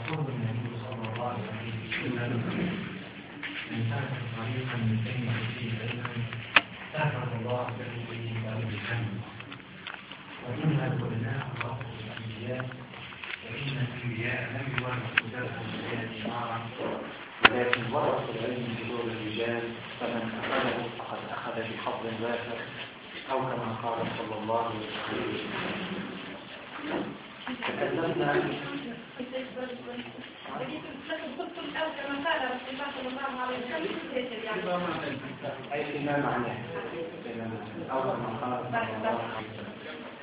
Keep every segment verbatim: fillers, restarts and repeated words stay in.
يقول النبي صلى الله عليه وسلم من سلك طريقا يلتمس فيه علما سهل الله له به دار الجنة. وإنها العلماء ورثة الأنبياء، فإن الأنبياء لم يورثوا درس البيان نارا، ولكن ورثوا العلم بدور الرجال، فمن أخذه فقد أخذ بحظ وافر، أو كما قال صلى الله عليه وسلم. تكلمنا أي فيما معناه أو كما قال صلى الله عليه وسلم.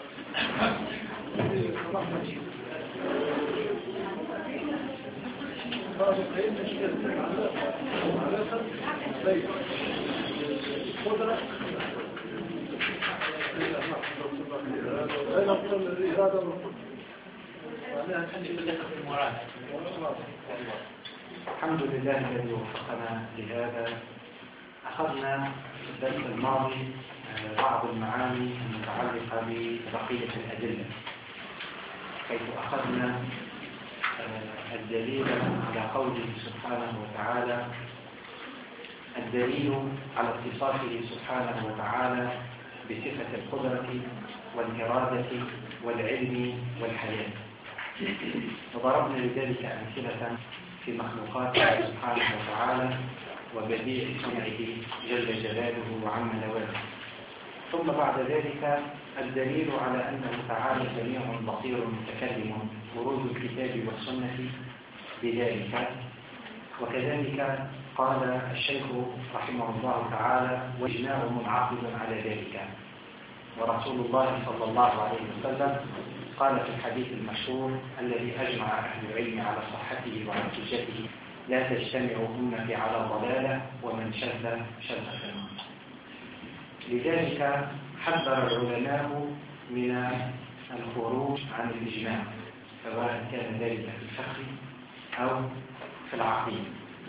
الحمد لله الذي وفقنا لهذا. أخذنا في الدرس الماضي بعض المعاني المتعلقة ببقية الأدلة، حيث أخذنا الدليل على قوله سبحانه وتعالى، الدليل على اتصافه سبحانه وتعالى بصفة القدرة والإرادة والعلم والحياة، وضربنا لذلك أمثلة في مخلوقاته سبحانه وتعالى وبديع صنعه جل جلاله وعم نواله. ثم بعد ذلك الدليل على أنه تعالى سميع بصير متكلم، ورود الكتاب والسنة بذلك. وكذلك قال الشيخ رحمه الله تعالى، وإجماع منعقد على ذلك. ورسول الله صلى الله عليه وسلم قال في الحديث المشهور الذي أجمع أهل العلم على صحته وعلى حجته، لا تجتمع أمتي على ضلالة ومن شذ شذ فيه. لذلك حذر العلماء من الخروج عن الإجماع، سواء كان ذلك في الفقه أو في العقيدة.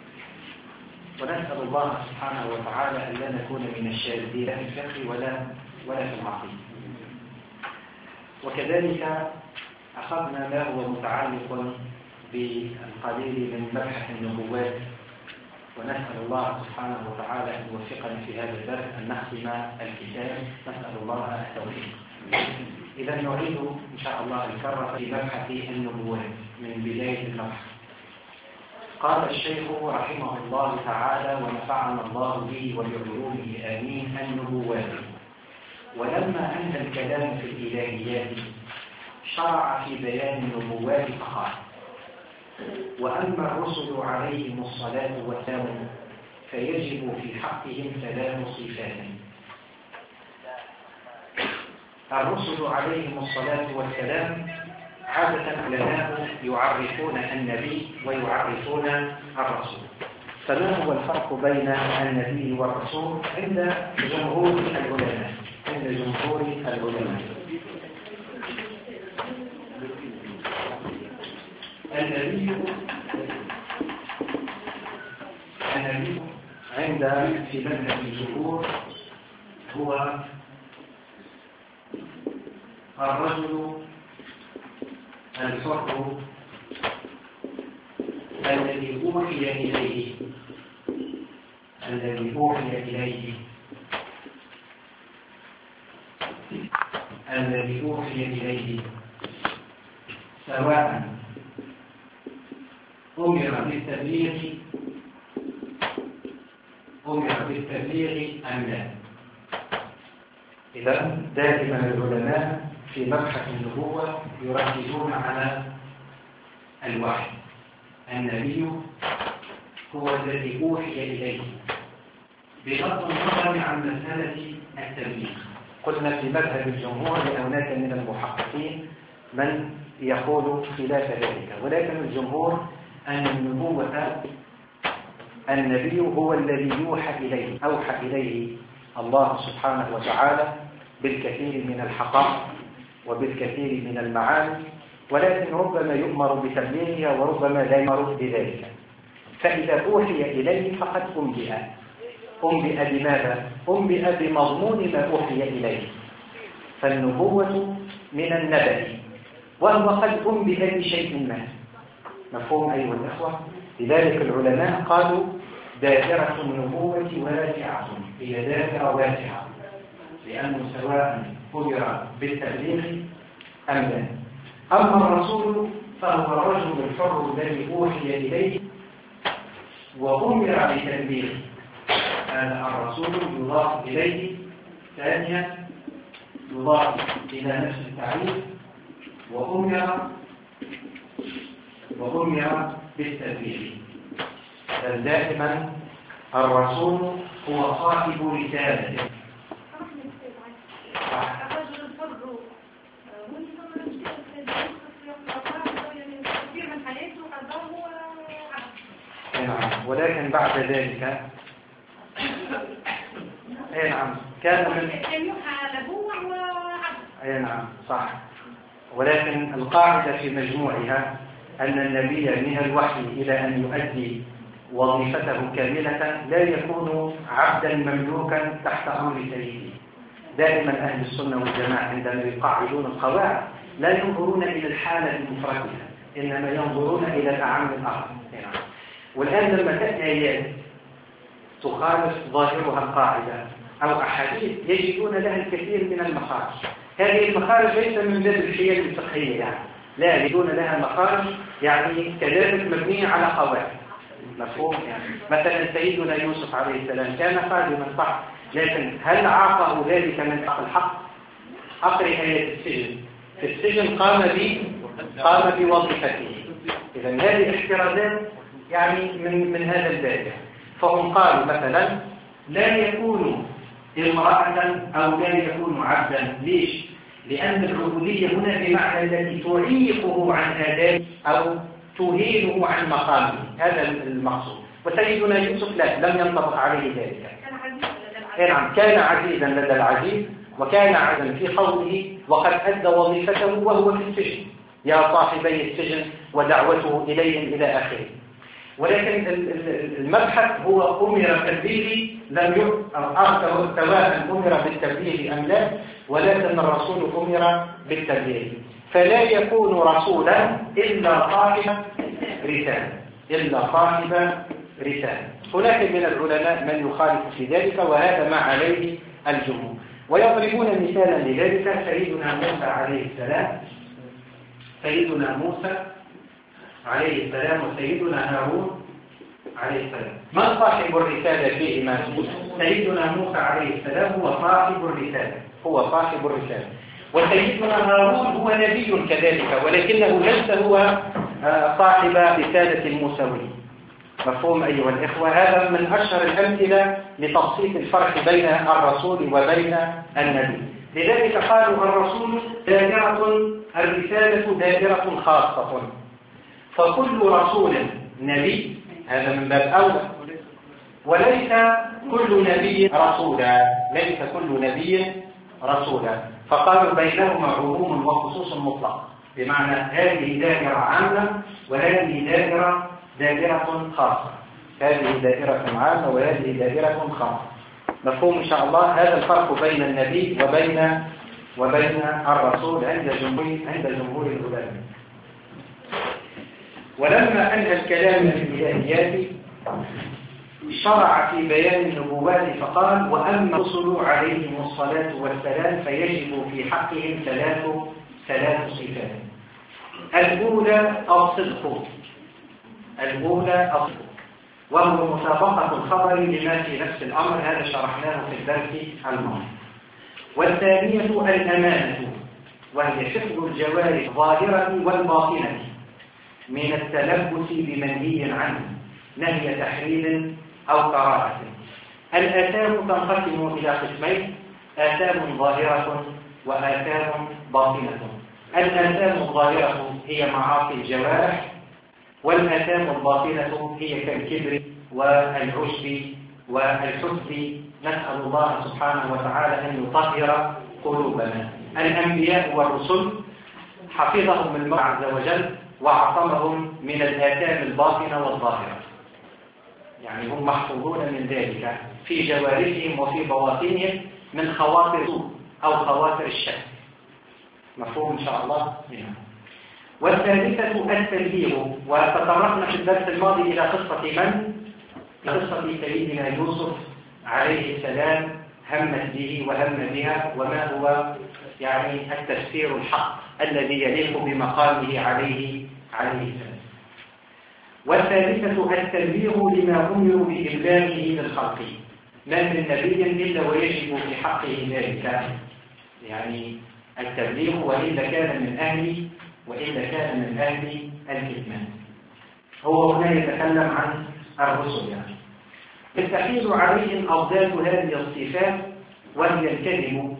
ونسأل الله سبحانه وتعالى أن لا نكون من الشاذين في الفقه ولا ولا في العقيدة. وكذلك أخذنا ما هو متعلق بالقليل من مبحث النبوات، ونسأل الله سبحانه وتعالى أن يوفقنا في هذا الدرس أن نختم الكتاب، نسأل الله التوفيق. إذا نعيد إن شاء الله الكرة في مبحث النبوات من بداية المبحث. قال الشيخ رحمه الله تعالى ونفعنا الله به وبعلومه آمين. النبوات. ولما أنهى الكلام في الإلهيات شرع في بيان النبوات فقال: وأما الرسل عليهم الصلاة والسلام فيجب في حقهم ثلاث صفات. الرسل عليهم الصلاة والسلام عادة العلماء يعرفون النبي ويعرفون الرسول. فما هو الفرق بين النبي والرسول عند جمهور العلماء؟ عند جمهور العلماء النبي النبي عند في مذهب الجمهور هو الرجل الحر الذي أوحي إليه الذي أوحي إليه الذي أوحي إليه سواء أمر بالتبليغ أمر بالتبليغ أم لا. إذا دائما العلماء في مبحث النبوة يركزون على الوحي. النبي هو الذي أوحي إليه بغض النظر عن مسألة التبليغ. قلنا في مذهب الجمهور لأناس من المحققين من يقول خلاف ذلك، ولكن الجمهور أن النبوة النبي هو الذي يوحى إليه، أوحى إليه الله سبحانه وتعالى بالكثير من الحقائق وبالكثير من المعاني، ولكن ربما يؤمر بتبليغها وربما لا يؤمر بذلك. فإذا أوحي إليه فقد أنبئ. أنبئ بماذا؟ أنبئ بمضمون ما أوحي إليه. فالنبوة من النبأ، وهو قد أنبئ بشيء ما. مفهوم أيها الأخوة؟ لذلك العلماء قالوا دائرة النبوة واسعة، هي دائرة واسعة، لأنه سواء أمر بالتبليغ أم لا. أما الرسول فهو الرجل الحر الذي أوحي إليه وأمر بتبليغه، هذا الرسول يضاف إليه. ثانيا يضاف إلى نفس التعريف وأمر وأمر بالتبليغ. بل دائما الرسول هو صاحب رسالته. ولكن بعد ذلك اي نعم كان من اي نعم صح. ولكن القاعدة في مجموعها أن النبي من الوحي إلى أن يؤدي وظيفته كاملة لا يكون عبدا مملوكا تحت أمر سيده. دائما أهل السنة والجماعة عندما يقاعدون القواعد لا ينظرون إلى الحالة بمفردها، إنما ينظرون إلى الأعم الآخر. والآن لما تأتي آيات تخالف ظاهرها القاعدة أو أحاديث يجدون لها الكثير من المخارج. هذه المخارج ليس من باب الحيل الفقهية يعني، لا، يجدون لها مخارج يعني كذلك مبنية على قواعد. مفهوم يعني مثلا سيدنا يوسف عليه السلام كان خادما صح، لكن هل عاقه ذلك من حق الحق؟ أقرأ آية السجن، في السجن قام ب قام بوظيفته. إذا هذه احترازات يعني من من هذا الباب. فهم قالوا مثلا لا يكون امرأة أو لا يكون عبدا. ليش؟ لأن العبودية هنا بمعنى التي تعيقه عن آدابه أو تهينه عن مقامه، هذا المقصود. وسيدنا يوسف لا، لم ينطبق عليه ذلك. نعم كان عزيزا لدى العزيز، وكان عزيزا في قوله وقد أدى وظيفته وهو في السجن، يا صاحبي السجن ودعوته إليهم إلى آخره. ولكن المبحث هو أمر بالتبليغ لم يؤمر سواء أمر بالتبليغ أم لا، ولكن الرسول أمر بالتبليغ. فلا يكون رسولا إلا صاحب رسالة، إلا صاحب رسالة. هناك من العلماء من يخالف في ذلك، وهذا ما عليه الجمهور. ويضربون مثالا لذلك سيدنا موسى عليه السلام، سيدنا موسى عليه السلام وسيدنا هارون عليه السلام. من صاحب الرسالة فيهما؟ سيدنا موسى عليه السلام هو صاحب الرسالة، هو صاحب الرسالة. وسيدنا هارون هو نبي كذلك، ولكنه ليس هو صاحب رسالة الموسوي. مفهوم أيها الإخوة؟ هذا من أشهر الأمثلة لتبسيط الفرق بين الرسول وبين النبي. لذلك قالوا الرسول دائرة، الرسالة دائرة خاصة. فكل رسول نبي، هذا من باب أولى، وليس كل نبي رسولا، ليس كل نبي رسولا. فقالوا بينهما عموم وخصوص مطلق، بمعنى هذه دائرة عامة وهذه دائرة دائرة خاصة، هذه دائرة عامة وهذه دائرة خاصة. مفهوم إن شاء الله؟ هذا الفرق بين النبي وبين وبين الرسول عند جمهور عند جمهور العلماء. ولما أنهى الكلام في الإلهيات شرع في بيان النبوات فقال وأما الرسل عليهم الصلاة والسلام فيجب في حقهم ثلاث ثلاث صفات. الأولى الصدق، الأولى الصدق وهو مسابقة الخبر لما في نفس الأمر، هذا شرحناه في الدرس الماضي. والثانية الأمانة، وهي حفظ الجوارح الظاهرة والباطنة من التلبس بمنهي عنه نهي تحريم أو كراهة. الآثام تنقسم إلى قسمين: آثام ظاهرة وآثام باطنة. الآثام الظاهرة هي معاصي الجوارح، والآثام الباطنة هي كالكبر والعجب والحسد. نسأل الله سبحانه وتعالى أن يطهر قلوبنا. الأنبياء والرسل حفظهم الله عز وجل وعصمهم من الآثام الباطنة والظاهرة، يعني هم محفوظون من ذلك في جوارحهم وفي بواطنهم من خواطر السوء أو خواطر الشر. مفهوم إن شاء الله؟ والثالثة التبليغ. وتطرقنا في الدرس الماضي إلى قصة من؟ قصة سيدنا يوسف عليه السلام، همت به وهم بها، وما هو يعني التفسير الحق الذي يليق بمقامه عليه عليه السلام. والثالثة التبليغ لما أمروا بإبلاغه للخلق، ما من نبي إلا ويجب في حقه ذلك، يعني التبليغ، وإلا كان من أهل وإلا كان من أهل الكتمان. هو هنا يتكلم عن الرسل، يعني يستحيل عليهم أضداد هذه الصفات، وهي الكذب،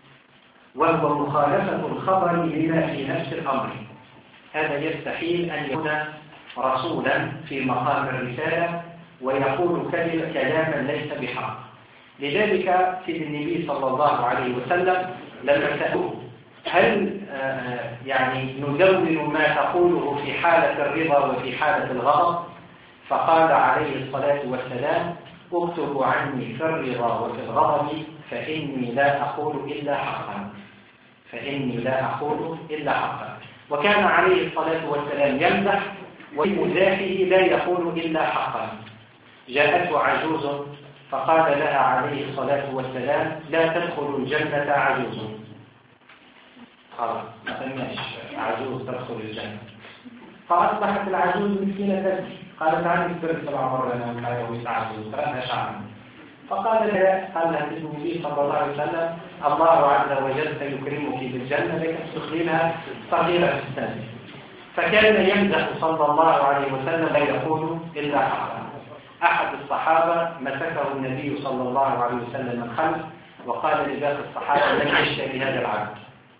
وهو مخالفة الخبر لما في نفس الأمر. هذا يستحيل أن يكون رسولا في مقام الرسالة ويقول كلاما ليس بحق. لذلك سيد النبي صلى الله عليه وسلم لما سألوه هل يعني ندون ما تقوله في حالة الرضا وفي حالة الغضب؟ فقال عليه الصلاة والسلام: اكتبوا عني في الرضا وفي الغضب فإني لا أقول إلا حقا فإني لا أقول إلا حقا. وكان عليه الصلاة والسلام يمزح، ومزاحه لا يقول إلا حقا. جاءته عجوز فقال لها عليه الصلاة والسلام: لا تدخل الجنة عجوز. خلاص ما تنماش عجوز تدخل الجنة. فأصبحت العجوز مسكينة تبكي، قالت: عني السر سبع مرة أنا وكاية ويتعجوز ثلاثة شعر. فقال لها قال لها النبي صلى الله عليه وسلم: الله عز وجل سيكرمك بالجنة لكن تدخلينها صغيرة في السن. فكان يمزح صلى الله عليه وسلم لا يقول إلا حقا. أحد الصحابة مسكه النبي صلى الله عليه وسلم من خلف وقال لباقي الصحابة: لن يشتري هذا العبد.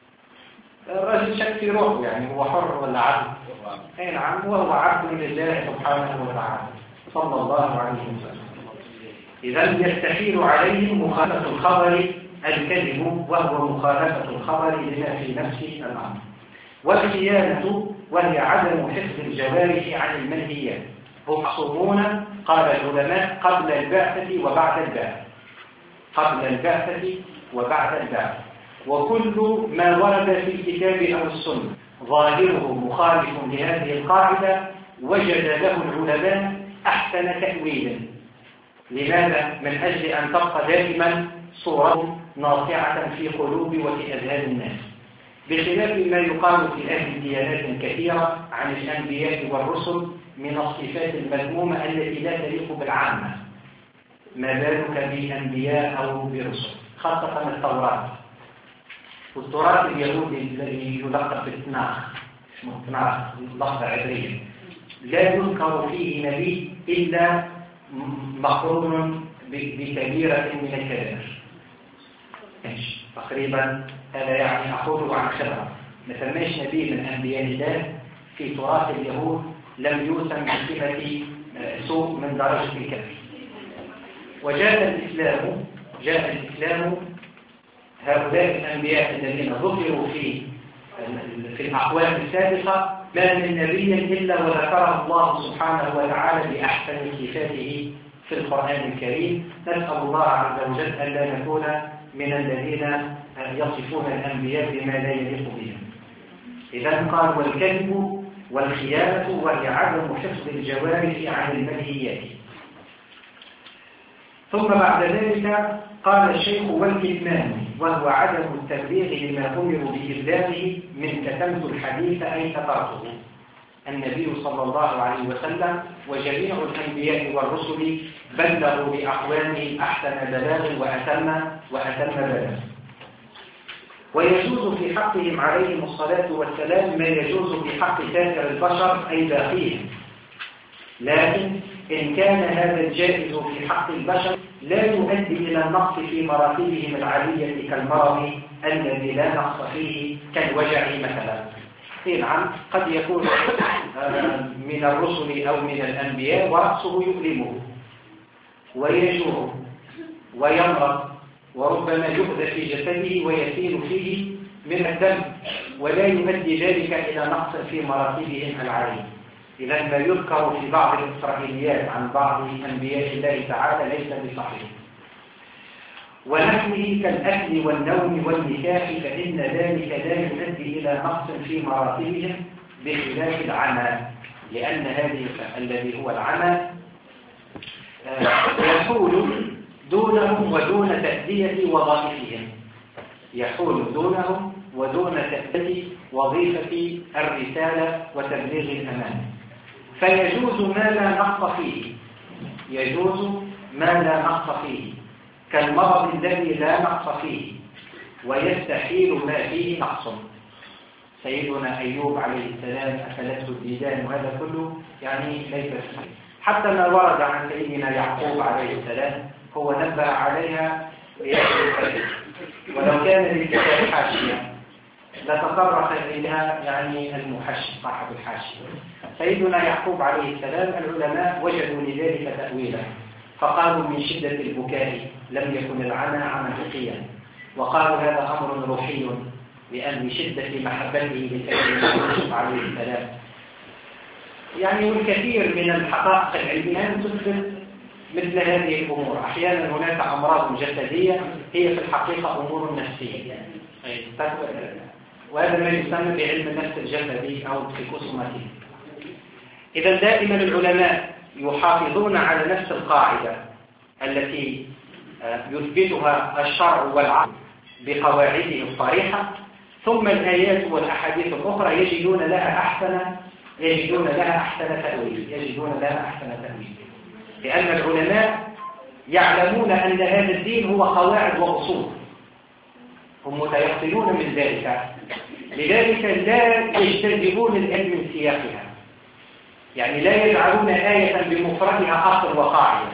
الرجل شك في روحه، يعني هو حر ولا عبد؟ أي نعم، وهو عبد لله سبحانه وتعالى صلى الله عليه وسلم. إذا يستحيل عليهم مخالفة الخبر الكذب، وهو مخالفة الخبر لما في نفس الأمر. والخيانة وهي عدم حفظ الجوارح عن المنهيات. هم معصومون قال العلماء قبل البعثة وبعد البعثة قبل البعثة وبعد البعثة. وكل ما ورد في الكتاب أو السنة ظاهره مخالف لهذه القاعدة وجد له العلماء أحسن تأويلا. لماذا؟ من أجل أن تبقى دائما صورة ناصعة في قلوب وفي أذهان الناس، بخلاف ما يقال في أهل ديانات كثيرة عن الأنبياء والرسل من الصفات المذمومة التي لا تليق بالعامة. ما بالك بأنبياء أو برسل، خاصة التوراة. والتراث اليهودي الذي يلقب بالتناخ، اسمه التناخ، لفظة عبرية، لا يذكر فيه نبي إلا مقرون بكبيرة من الكبائر. تقريبا هذا يعني أقوله عن خبرة. ما ثماش نبي من أنبياء الله في تراث اليهود لم يوسم بصفة سوء من درجة الكبر. وجاء الإسلام جاء الإسلام هؤلاء الأنبياء الذين ذكروا في في الأقوام السابقة ما من نبي إلا وذكره الله سبحانه وتعالى بأحسن صفاته في القرآن الكريم. نسأل الله عز وجل ألا نكون من الذين يصفون الأنبياء بما لا يليق بهم. إذا قال: والكذب والخيانة وهي عدم حفظ الجوارح عن المنهيات. ثم بعد ذلك قال الشيخ: والكتمان وهو عدم التبليغ لما أمروا بإبلاغه من كتمت الحديث أي كترته. النبي صلى الله عليه وسلم وجميع الأنبياء والرسل بلغوا بأقوامهم أحسن بلاغ وأتم وأتم بلاغ. ويجوز في حقهم عليهم الصلاة والسلام ما يجوز في حق سائر البشر أي باقيهم، لكن إن كان هذا الجائز في حق البشر لا يؤدي إلى النقص في مراتبهم العالية كالمرض الذي لا نقص فيه كالوجع مثلا. نعم، قد يكون من الرسل أو من الأنبياء ورأسه يؤلمه ويجوع ويمرض وربما يؤذى في جسده ويسيل فيه من الدم، ولا يؤدي ذلك إلى نقص في مراتبهم العالية. إذا ما يذكر في بعض الإسرائيليات عن بعض أنبياء الله تعالى ليس بصحيح. ونحوه كالأكل والنوم والنكاح فإن ذلك لا يؤدي إلى نقص في مراتبهم، بخلاف العمى، لأن هذه الذي هو العمى يحول دونهم ودون تأدية وظائفهم، يحول دونهم ودون تأدية وظيفة الرسالة وتبليغ الأمانة، فيجوز ما لا نقص فيه، يجوز ما لا نقص فيه كالمرض الذي لا نقص فيه، ويستحيل ما فيه نقص. سيدنا أيوب عليه السلام أكلته الديدان، وهذا كله يعني ليس صحيح. حتى ما ورد عن سيدنا يعقوب عليه السلام هو نبه عليها بيد الفجر، ولو كان للكتاب حاشية لتطرق إليها يعني المحشي صاحب الحاشية. سيدنا يعقوب عليه السلام العلماء وجدوا لذلك تأويلا، فقالوا من شدة البكاء لم يكن العمى عمى حقيا، وقالوا هذا أمر روحي لأن شدة محبته لسيدنا يوسف عليه السلام. يعني والكثير من الحقائق العلمية تثبت مثل هذه الأمور. أحيانا هناك أمراض جسدية هي في الحقيقة أمور نفسية، وهذا ما يسمى بعلم النفس الجسدي أو السيكوسوماتيك. إذا دائما العلماء يحافظون على نفس القاعدة التي يثبتها الشرع والعقل بقواعده الصريحة، ثم الآيات والأحاديث الأخرى يجدون لها أحسن يجدون لها أحسن تأويل يجدون لها أحسن تأويل لأن العلماء يعلمون أن هذا الدين هو قواعد وأصول، هم متيقنون من ذلك، لذلك لا يجتذبون العلم من سياقها، يعني لا يجعلون آية بمفردها أصل وقاعدة،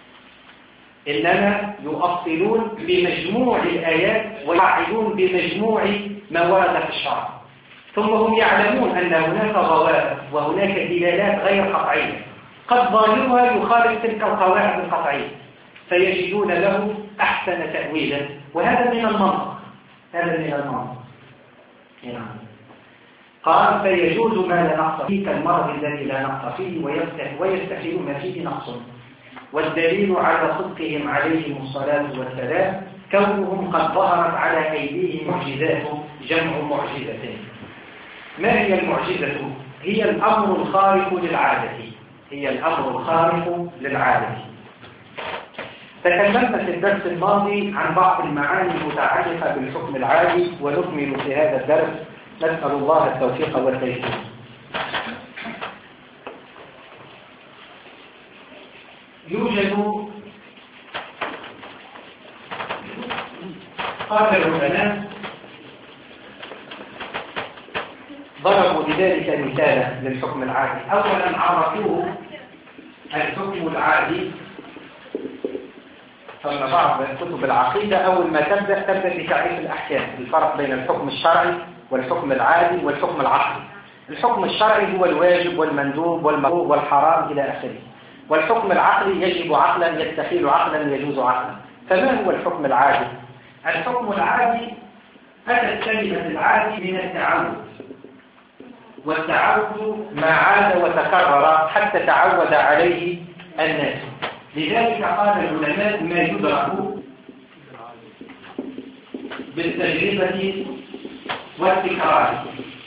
إنما يؤصلون بمجموع الآيات ويقاعدون بمجموع ما ورد في الشرع، ثم هم يعلمون أن هناك ضوابط وهناك دلالات غير قطعية قد ظاهرها يخالف تلك القواعد القطعية، فيجدون له أحسن تأويلا، وهذا من المنطق هذا من المنطق يعني. قال فيجوز ما لا نقص فيه كالمرض الذي لا نقص فيه ويستحيل ما فيه نقص، والدليل على صدقهم عليهم الصلاة والسلام كونهم قد ظهرت على أيديهم معجزات، جمع معجزتين. ما هي المعجزة؟ هي الأمر الخارق للعادة هي الأمر الخارق للعادة. تكلمنا في الدرس الماضي عن بعض المعاني المتعلقة بالحكم العادي، ونكمل في هذا الدرس، نسأل الله التوفيق والتيسير. يوجد قال العلماء ضربوا لذلك مثالا للحكم العادي. أولا عرفوه الحكم العادي، ثم بعض كتب العقيدة أول ما تبدأ تبدأ بتعريف الأحكام، الفرق بين الحكم الشرعي والحكم العادي والحكم العقلي. الحكم الشرعي هو الواجب والمندوب والمكروه والحرام إلى آخره، والحكم العقلي يجب عقلا يستحيل عقلا يجوز عقلا. فما هو الحكم العادي؟ الحكم العادي أتت كلمة العادي من التعود، والتعود ما عاد وتكرر حتى تعود عليه الناس، لذلك قال العلماء ما يدرك بالتجربة والتكرار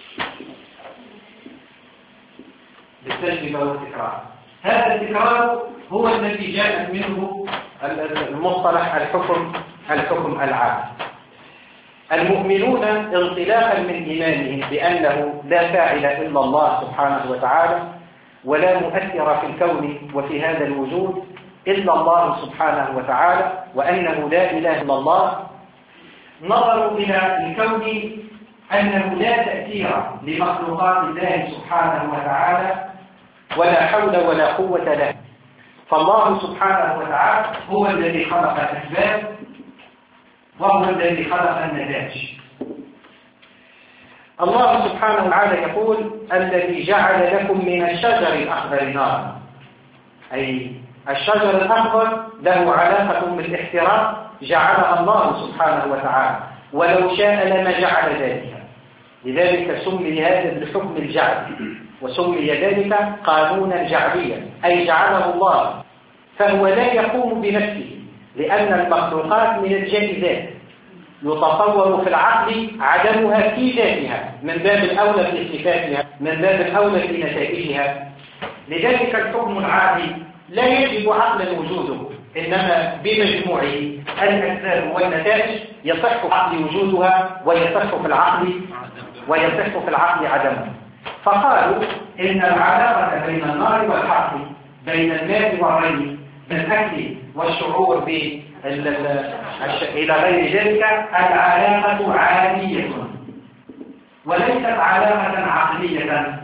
بالتجربة والتكرار. هذا التكرار هو الذي جاءت منه المصطلح الحكم الحكم العادي. المؤمنون انطلاقا من إيمانهم بأنه لا فاعل إلا الله سبحانه وتعالى، ولا مؤثر في الكون وفي هذا الوجود إلا الله سبحانه وتعالى، وأنه لا إله إلا الله، نظروا إلى الكون أنه لا تأثير لمخلوقات الله سبحانه وتعالى ولا حول ولا قوة له، فالله سبحانه وتعالى هو الذي خلق الأسباب وهو الذي خلق النتائج. الله سبحانه وتعالى يقول الذي جعل لكم من الشجر الأخضر نارا، أي الشجر الأخضر له علاقة بالاحتراق جعلها الله سبحانه وتعالى، ولو شاء لما جعل ذلك، لذلك سمي هذا بالحكم الجعلي، وسمي ذلك قانونا جعليا، أي جعله الله، فهو لا يقوم بنفسه، لأن المخلوقات من الجائزات يتصور في العقل عدمها في ذاتها، من باب الأولى في صفاتها من باب الأولى في نتائجها. لذلك الحكم العادي لا يجب عقلا وجوده، إنما بمجموعه الأسباب والنتائج يصح عقل وجودها ويصح في العقل ويصح في العقل عدمه. فقالوا إن العلاقة بين النار والحق، بين الماء والري، بالأكل والشعور ب إلى غير ذلك، العلاقة عادية وليست علاقة عقلية.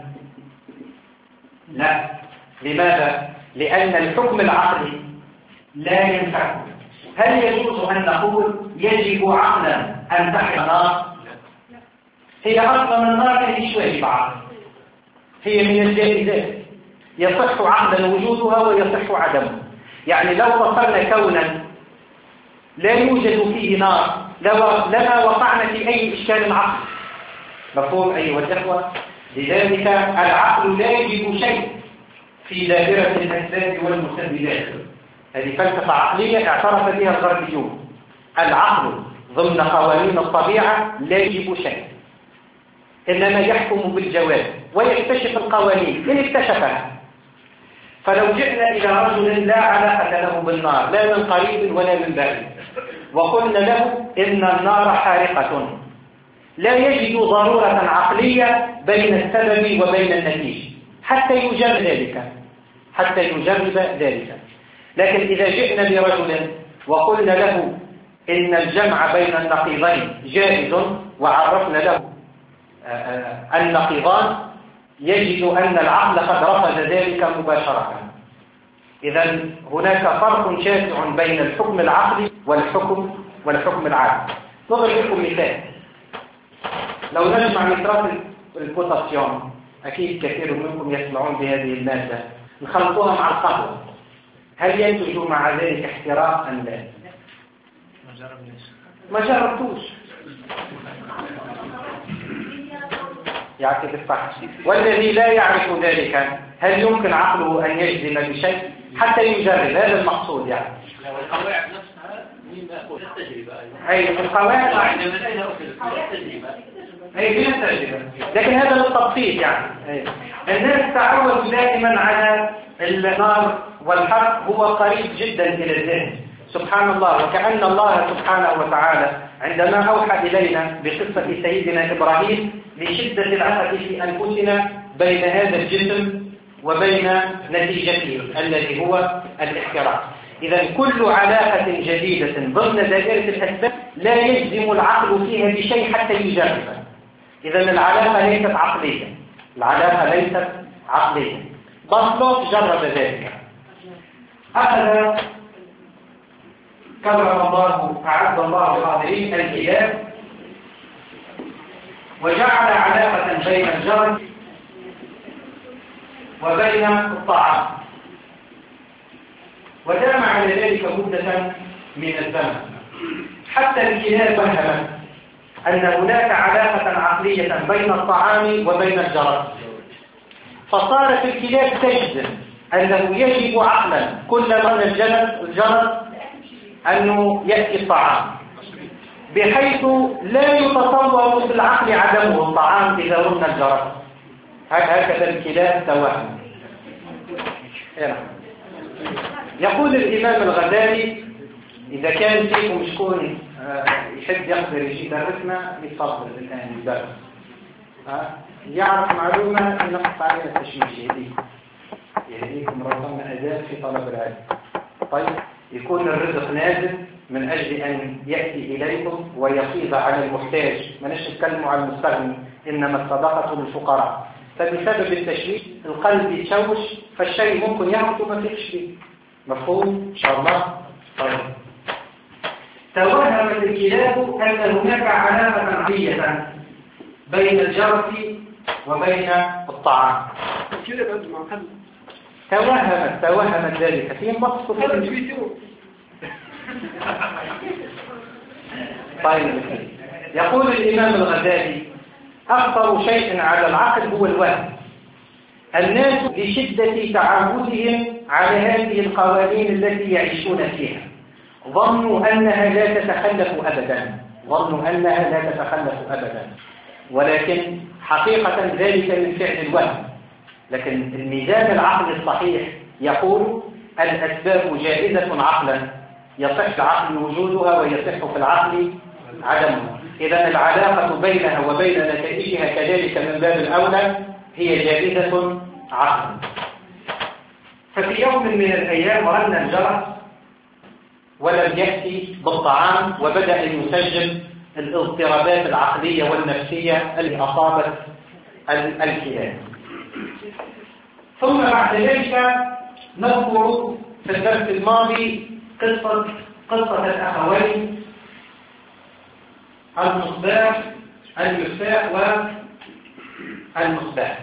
لا. لماذا؟ لأن الحكم العقلي لا ينفع. هل يجوز أن نقول يجب عقلا أن تحرق النار؟ هي أصلا النار مش واجب عقل، هي من الجائزات يصح عقلا وجودها ويصح عدمه. يعني لو وصلنا كونا لا يوجد فيه نار لما وقعنا في أي إشكال عقل. مفهوم أيها الأخوة؟ لذلك العقل لا يجب شيء في دائرة الأسباب والمسببات. هذه فلسفة عقلية اعترف بها الغربيون. العقل ضمن قوانين الطبيعة لا يجب شيء، إنما يحكم بالجواز ويكتشف القوانين إن اكتشفها. فلو جئنا إلى رجل لا علاقة له بالنار لا من قريب ولا من بعيد وقلنا له إن النار حارقة، لا يجد ضرورة عقلية بين السبب وبين النتيجة حتى يجرب ذلك حتى يجرب ذلك. لكن إذا جئنا برجل وقلنا له إن الجمع بين النقيضين جائز وعرفنا له النقيضان، يجد أن العقل قد رفض ذلك مباشرة. إذا هناك فرق شاسع بين الحكم العقلي والحكم والحكم العادي. نضرب لكم مثال. لو نجمع نترات البوتاسيوم، أكيد كثير منكم يسمعون بهذه المادة، نخلطوها مع القهوة، هل ينتج مع ذلك احتراق أم لا؟ ما جربتوش. يعطيك الصحة. والذي لا يعرف ذلك هل يمكن عقله أن يجزم بشيء حتى يجرب؟ هذا المقصود. يعني القواعد نفسها مين أخذ التجربة؟ أي القواعد أي من التجربة، لكن هذا للتبسيط. يعني أي. الناس تعودوا دائما على النار والحرق، هو قريب جدا إلى الذهن. سبحان الله، وكأن الله سبحانه وتعالى عندما أوحى إلينا بقصة سيدنا إبراهيم لشدة العفة في أنفسنا بين هذا الجسم وبين نتيجته الذي هو الاحتراق. إذا كل علاقة جديدة ضمن دائرة الأسباب لا يجزم العقل فيها بشيء حتى يجربها. إذا العلاقة ليست عقلية، العلاقة ليست عقلية. باسلوف جرب ذلك، أخذ كرم الله أعد الله الحاضرين الكلاب وجعل علاقة بين الجرد وبين الطعام، ودام على ذلك مدة من الزمن حتى الكلاب فهمت أن هناك علاقة عقلية بين الطعام وبين الجرد، فصارت الكلاب تجزم أنه يجب عقلا كلما الجرد الجرد أنه يأتي الطعام، بحيث لا يتصور في العقل عدمه الطعام إذا رمنا الجرد. هكذا الكلاب توهم. يقول الإمام الغزالي: إذا كان فيكم شكون يحب يقدر يجي يدرسنا يتفضل الآن يدرس، يعرف معلومة نقص عليها التشويش، يهديكم يهديكم ربما أداة في طلب العلم. طيب، يكون الرزق نازل من أجل أن يأتي إليكم ويفيض على المحتاج، ما نش نتكلم على المستغني، إنما الصدقة للفقراء. فبسبب التشويش القلب يتشوش، فالشيء ممكن يهبط وما فيش فيه. مفهوم إن شاء الله؟ طيب. توهمت الكلاب أن هناك علاقة عقلية بين الجرس وبين الطعام. توهمت توهمت ذلك في مقصد. طيب، يقول الإمام الغزالي: أخطر شيء على العقل هو الوهم. الناس لشدة تعودهم على هذه القوانين التي يعيشون فيها ظنوا أنها لا تتخلف أبدا ظنوا أنها لا تتخلف أبدا ولكن حقيقة ذلك من فعل الوهم. لكن الميزان العقلي الصحيح يقول الأسباب جائزة عقلا، يصح في العقل وجودها ويصح في العقل عدمها. إذا العلاقة بينها وبين نتائجها كذلك من باب الأولى هي جائزة عقلا. ففي يوم من الأيام رن الجرس ولم يأتي بالطعام، وبدأ يسجل الاضطرابات العقلية والنفسية التي أصابت الكلاب. ثم بعد ذلك نذكر في الدرس الماضي قصة قصة الأخوين المصباح المفتاح والمصباح.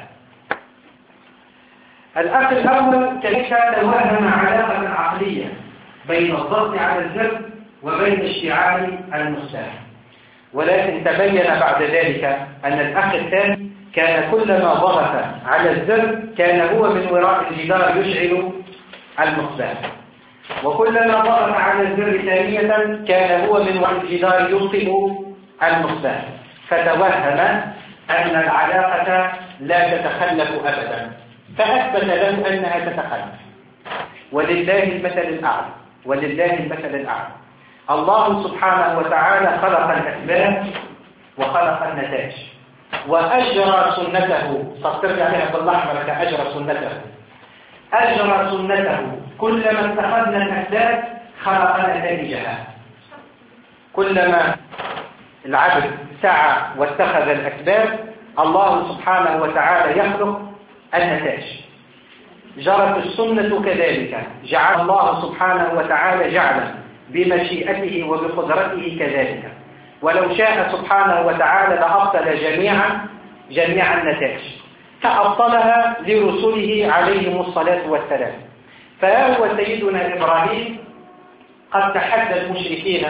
الأخ الأول كان توهم علاقة عقلية بين الضغط على الزر وبين اشتعال المصباح، ولكن تبين بعد ذلك أن الأخ الثاني كان كلما ضغط على الزر كان هو من وراء الجدار يشعل المصباح، وكلما ضغط على الزر ثانية كان هو من وراء الجدار يطفئ المصباح، فتوهم أن العلاقة لا تتخلف أبدا، فأثبت له أنها تتخلف. ولله المثل الأعلى، ولله المثل الأعلى. الله سبحانه وتعالى خلق الأسباب وخلق النتائج وأجرى سنته، ترجع لها بالأحمر كأجرى سنته، أجرى سنته كلما اتخذنا الأسباب خلق نتائجها. كلما العبد سعى واتخذ الأسباب الله سبحانه وتعالى يخلق النتائج. جرت السنة كذلك، جعل الله سبحانه وتعالى جعلا بمشيئته وبقدرته كذلك، ولو شاء سبحانه وتعالى لأبطل جميعا جميع النتائج فأبطلها لرسله عليهم الصلاة والسلام. فهو سيدنا إبراهيم قد تحدى المشركين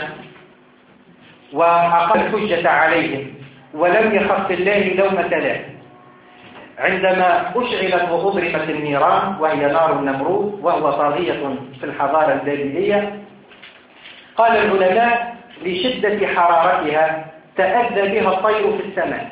وأقام الحجة عليهم ولم يخف الله لومة لائم عندما أشعلت وأضرمت النيران وهي نار النمرود وهو طاغية في الحضارة البابلية. قال العلماء لشدة حرارتها تأذى بها الطير في السماء.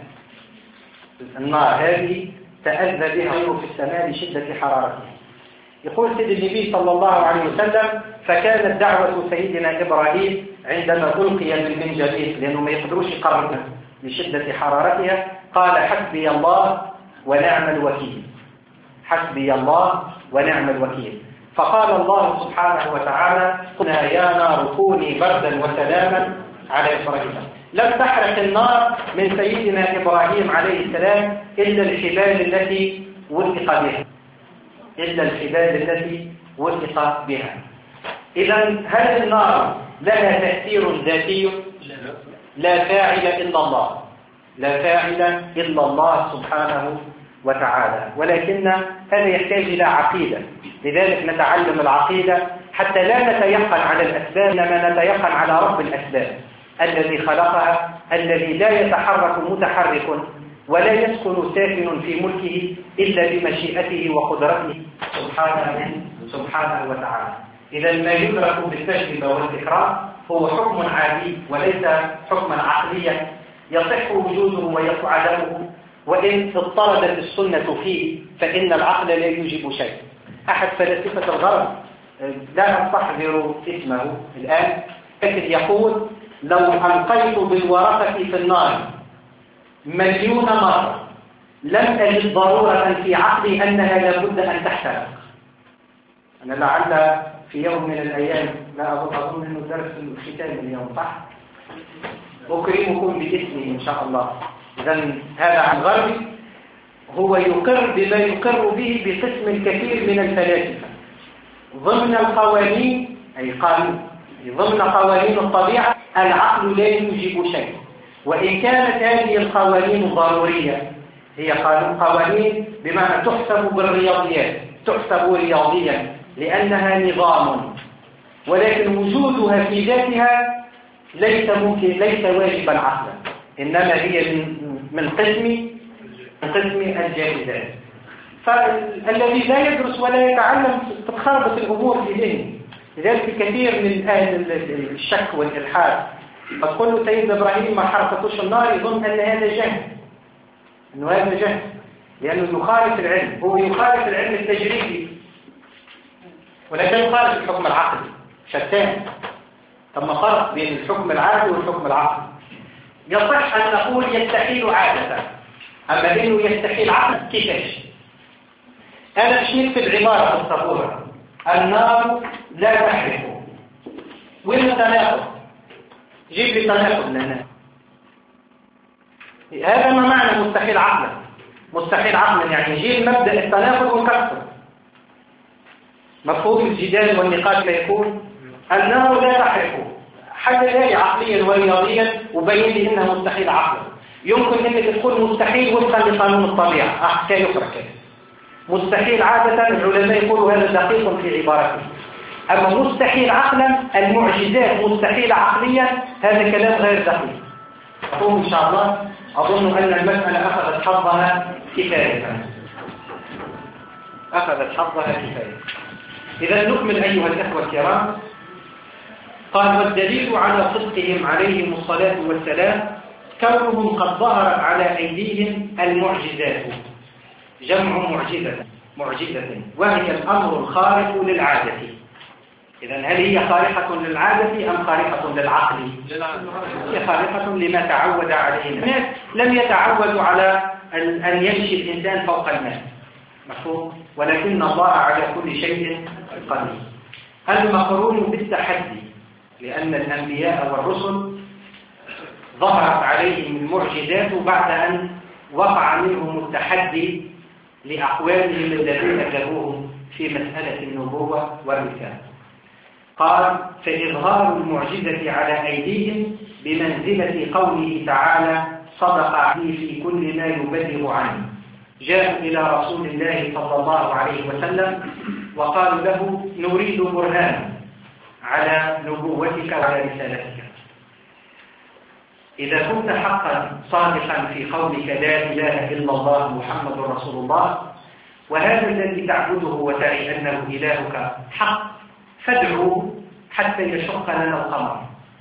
النار هذه تأذى بها الطير في السماء لشدة حرارتها. يقول سيد النبي صلى الله عليه وسلم فكانت دعوة سيدنا إبراهيم عندما ألقي من جليد لأنه ما يقدروش يقربها لشدة حرارتها قال حسبي الله ونعم الوكيل، حسبي الله ونعم الوكيل. فقال الله سبحانه وتعالى قلنا يا نار كوني بردا وسلاما على إبراهيم. لم تحرق النار من سيدنا إبراهيم عليه السلام إلا الحبال التي وثق بها، إلا الحبال التي وثق بها. إذا هل النار لها تأثير ذاتي؟ لا فاعل إلا الله، لا فاعل إلا الله سبحانه وتعالى، ولكن هذا يحتاج إلى عقيدة. لذلك نتعلم العقيدة حتى لا نتيقن على الأسباب إنما نتيقن على رب الأسباب الذي خلقها، الذي لا يتحرك متحرك ولا يسكن ساكن في ملكه إلا بمشيئته وقدرته سبحانه سبحانه وتعالى. إذا ما يدرك بالتجربة والتكرار هو حكم عادي وليس حكما عقليا يصح وجوده ويصح عدمه، وإن اضطردت السنة فيه فإن العقل لا يوجب شيء. أحد فلاسفة الغرب لا أستحضر اسمه الآن لكن يقول لو ألقيت بالورقة في النار مليون مرة لم أجد ضرورة في عقلي أنها لابد أن تحترق. أنا لعل في يوم من الأيام لا أظن أنه درس الختام اليوم صح؟ أكرمكم باسمي إن شاء الله. إذن هذا عن غربي هو يقر بما يقر به بقسم الكثير من الفلاسفة ضمن القوانين، أي قانون ضمن قوانين الطبيعة العقل لا يوجب شيء، وإن كانت هذه القوانين ضرورية هي قوانين بمعنى تحسب بالرياضيات، تحسب رياضيا لأنها نظام، ولكن وجودها في ذاتها ليس ممكن، ليس واجبا عقلا، إنما هي من من قسم من قسم الجائزات. فالذي لا يدرس ولا يتعلم تتخربط الأمور في ذهنه. لذلك كثير من أهل الشك والإلحاد فتقول له سيد إبراهيم ما حرقتوش النار يظن أن هذا جهل، أنه هذا جهل، لأنه يخالف العلم، هو يخالف العلم التجريبي ولكن يخالف الحكم العقلي، شتان. ثم فرق بين الحكم العادي والحكم العقلي. يصح أن نقول يستحيل عادة، أما إنه يستحيل عقل كيفاش؟ أنا مش نكتب عبارة في السبورة النار لا تحرق، وين التناقض؟ جيب لي تناقض لنا. هذا ما معنى مستحيل عقلا. مستحيل عقلا يعني جيب مبدأ التناقض ونكسر. مفهوم الجدال والنقاش لا يكون النار لا تحرق، حتى لا عقليا ورياضيا وبين لي انها مستحيل عقلا. يمكن انك تكون مستحيل وفقا لقانون الطبيعه، احكي يخرج كده. مستحيل عاده العلماء يقولوا هذا دقيق في عبارته. اما مستحيل عقلا، المعجزات مستحيله عقليا، هذا كلام غير دقيق. مفهوم ان شاء الله. اظن ان المساله اخذت حظها كفايه، اخذت حظها كفايه. اذا نكمل ايها الاخوه الكرام. قال: والدليل على صدقهم عليهم الصلاة والسلام كونهم قد ظهرت على أيديهم المعجزات، جمع معجزة معجزة وهي الأمر الخارق للعادة. إذن هل هي خارقة للعادة أم خارقة للعقل؟ هي خارقة لما تعود عليه الناس، لم يتعودوا على أن يمشي الإنسان فوق الماء، مفهوم؟ ولكن الله على كل شيء قدير. المقرون بالتحدي، لأن الأنبياء والرسل ظهرت عليهم المعجزات بعد أن وقع منهم التحدي لأقوالهم الذين كذبوهم في مسألة النبوة والرسالة. قال: فإظهار المعجزة على أيديهم بمنزلة قوله تعالى: صدق عبدي في كل ما يبلغ عنه. جاءوا إلى رسول الله صلى الله عليه وسلم وقالوا له: نريد برهانا على نبوتك وعلى رسالتك. إذا كنت حقا صادقا في قولك لا إله إلا الله محمد رسول الله، وهذا الذي تعبده وتعي أنه إلهك حق، فادعوه حتى يشق لنا القمر.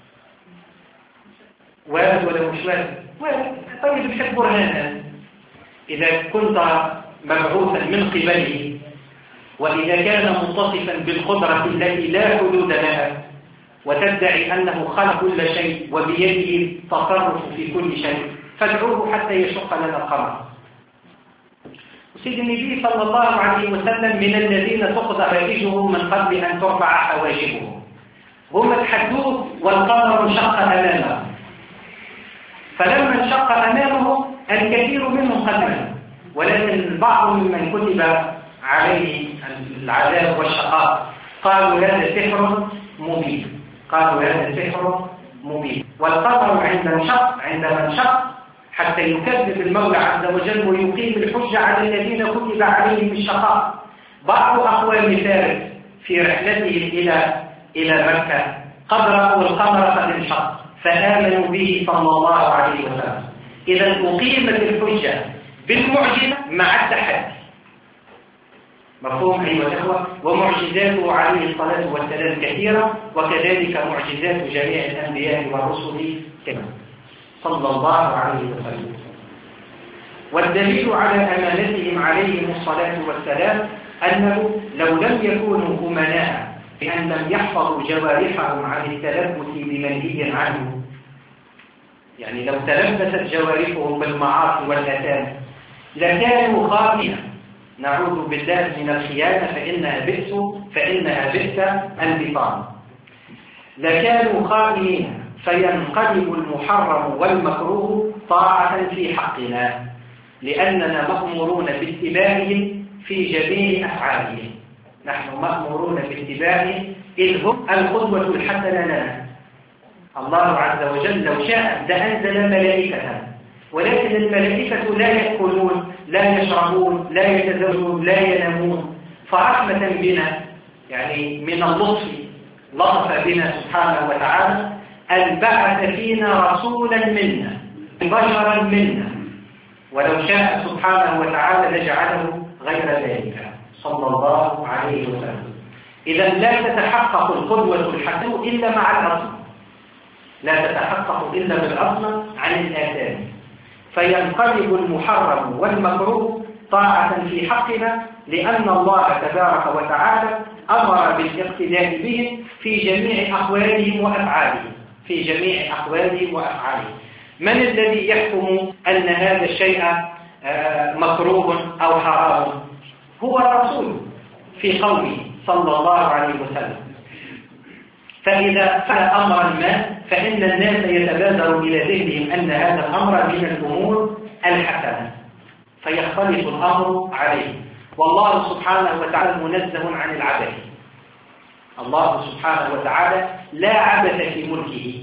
وارد ولا مش وارد؟ وارد. طيب بحب برهانا. إذا كنت مبعوثا من قبله، وإذا كان متصفا بالقدرة التي لا حدود لها، وتدعي أنه خلق كل شيء وبيده التصرف في كل شيء، فادعوه حتى يشق لنا القمر. سيد النبي صلى الله عليه وسلم من الذين تقضى حوائجه من قبل أن ترفع حواجبه، هم تحدوه والقمر انشق أمامه، فلما انشق أمامه الكثير منهم قد مات، ولكن البعض ممن كتب عليه العذاب والشقاء قالوا هذا سحر مبين، قالوا هذا سحر مبين. والقمر عند انشق عندما انشق حتى يكذب المولى عز وجل ويقيم الحجة على الذين كتب عليهم الشقاء. بعض أقوام فارس في رحلته إلى إلى مكة قد رأوا القمر قد انشق فآمنوا به صلى الله عليه وسلم. إذا أقيمت الحجة بالمعجزة مع التحدي. مفهوم أيها الأخوة؟ ومعجزاته عليه الصلاة والسلام كثيرة، وكذلك معجزات جميع الأنبياء والرسل كما صلى الله عليه وسلم. والدليل على أمانتهم عليهم الصلاة والسلام أنه لو لم يكونوا أمناء بأن لم يحفظوا جوارحهم عن التلبس بمنهي عنه، يعني لو تلبست جوارحهم بالمعاصي والآثام لكانوا خائنين، نعوذ بالله من الخيانة فإنها بئس فإنها بئس البطان، لكانوا خائنين فينقلب المحرم والمكروه طاعة في حقنا، لأننا مأمورون باتباعهم في جميع أفعالهم. نحن مأمورون باتباعهم إذ هم القدوة الحسنة لنا. الله عز وجل لو شاء لأنزل ملائكة، ولكن الملائكة لا يأكلون لا يشربون لا يتزوجون لا ينامون، فرحمة بنا يعني من اللطف لطف بنا سبحانه وتعالى أن بعث فينا رسولا منا بشرا منا، ولو شاء سبحانه وتعالى لجعله غير ذلك صلى الله عليه وسلم. إذا لا تتحقق القدوة الحسنة إلا مع الأصل، لا تتحقق إلا بالأصل عن الآثام. فينقلب المحرم والمكروه طاعة في حقنا، لأن الله تبارك وتعالى أمر بالاقتداء بهم في جميع أقوالهم وأفعالهم في جميع أقوالهم وأفعالهم. من الذي يحكم أن هذا الشيء مكروه أو حرام؟ هو الرسول في قوله صلى الله عليه وسلم. فإذا فعل أمرا ما فإن الناس يتبادر إلى ذهنهم أن هذا الأمر من الأمور الحسنة، فيختلف الأمر عليه. والله سبحانه وتعالى منزه عن العبث. الله سبحانه وتعالى لا عبث في ملكه،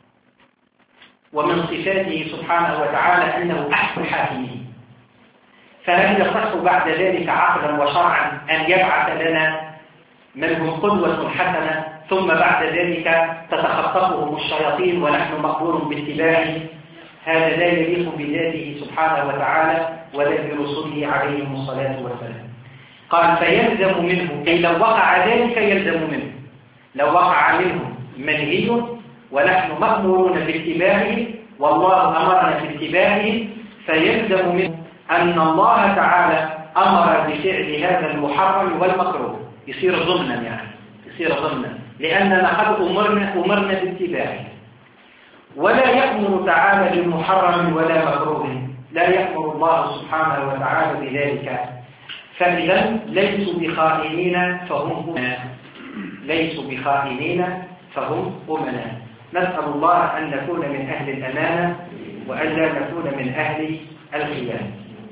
ومن صفاته سبحانه وتعالى أنه أحسن الحاكمين. فهل يصح بعد ذلك عقلا وشرعا أن يبعث لنا من هم قدوة حسنة ثم بعد ذلك تتخطفهم الشياطين ونحن مأمور باتباعه؟ هذا لا يليق بذاته سبحانه وتعالى ولا برسله عليهم الصلاة والسلام. قال فيلزم منه، أي لو وقع ذلك يلزم منه، لو وقع منه منهي ونحن مأمورون باتباعه والله أمرنا باتباعه، فيلزم منه أن الله تعالى أمر بفعل هذا المحرم والمكروه. يصير ضمنا، يعني يصير ضمنا، لأننا قد أمرنا أمرنا باتباعه. ولا يأمر تعالى بالمحرم ولا مكروه، لا يأمر الله سبحانه وتعالى بذلك. فإذا ليسوا بخائنين فهم أمناء، ليسوا بخائنين فهم أمناء. نسأل الله أن نكون من أهل الأمانة وأن لا نكون من أهل الخيانة.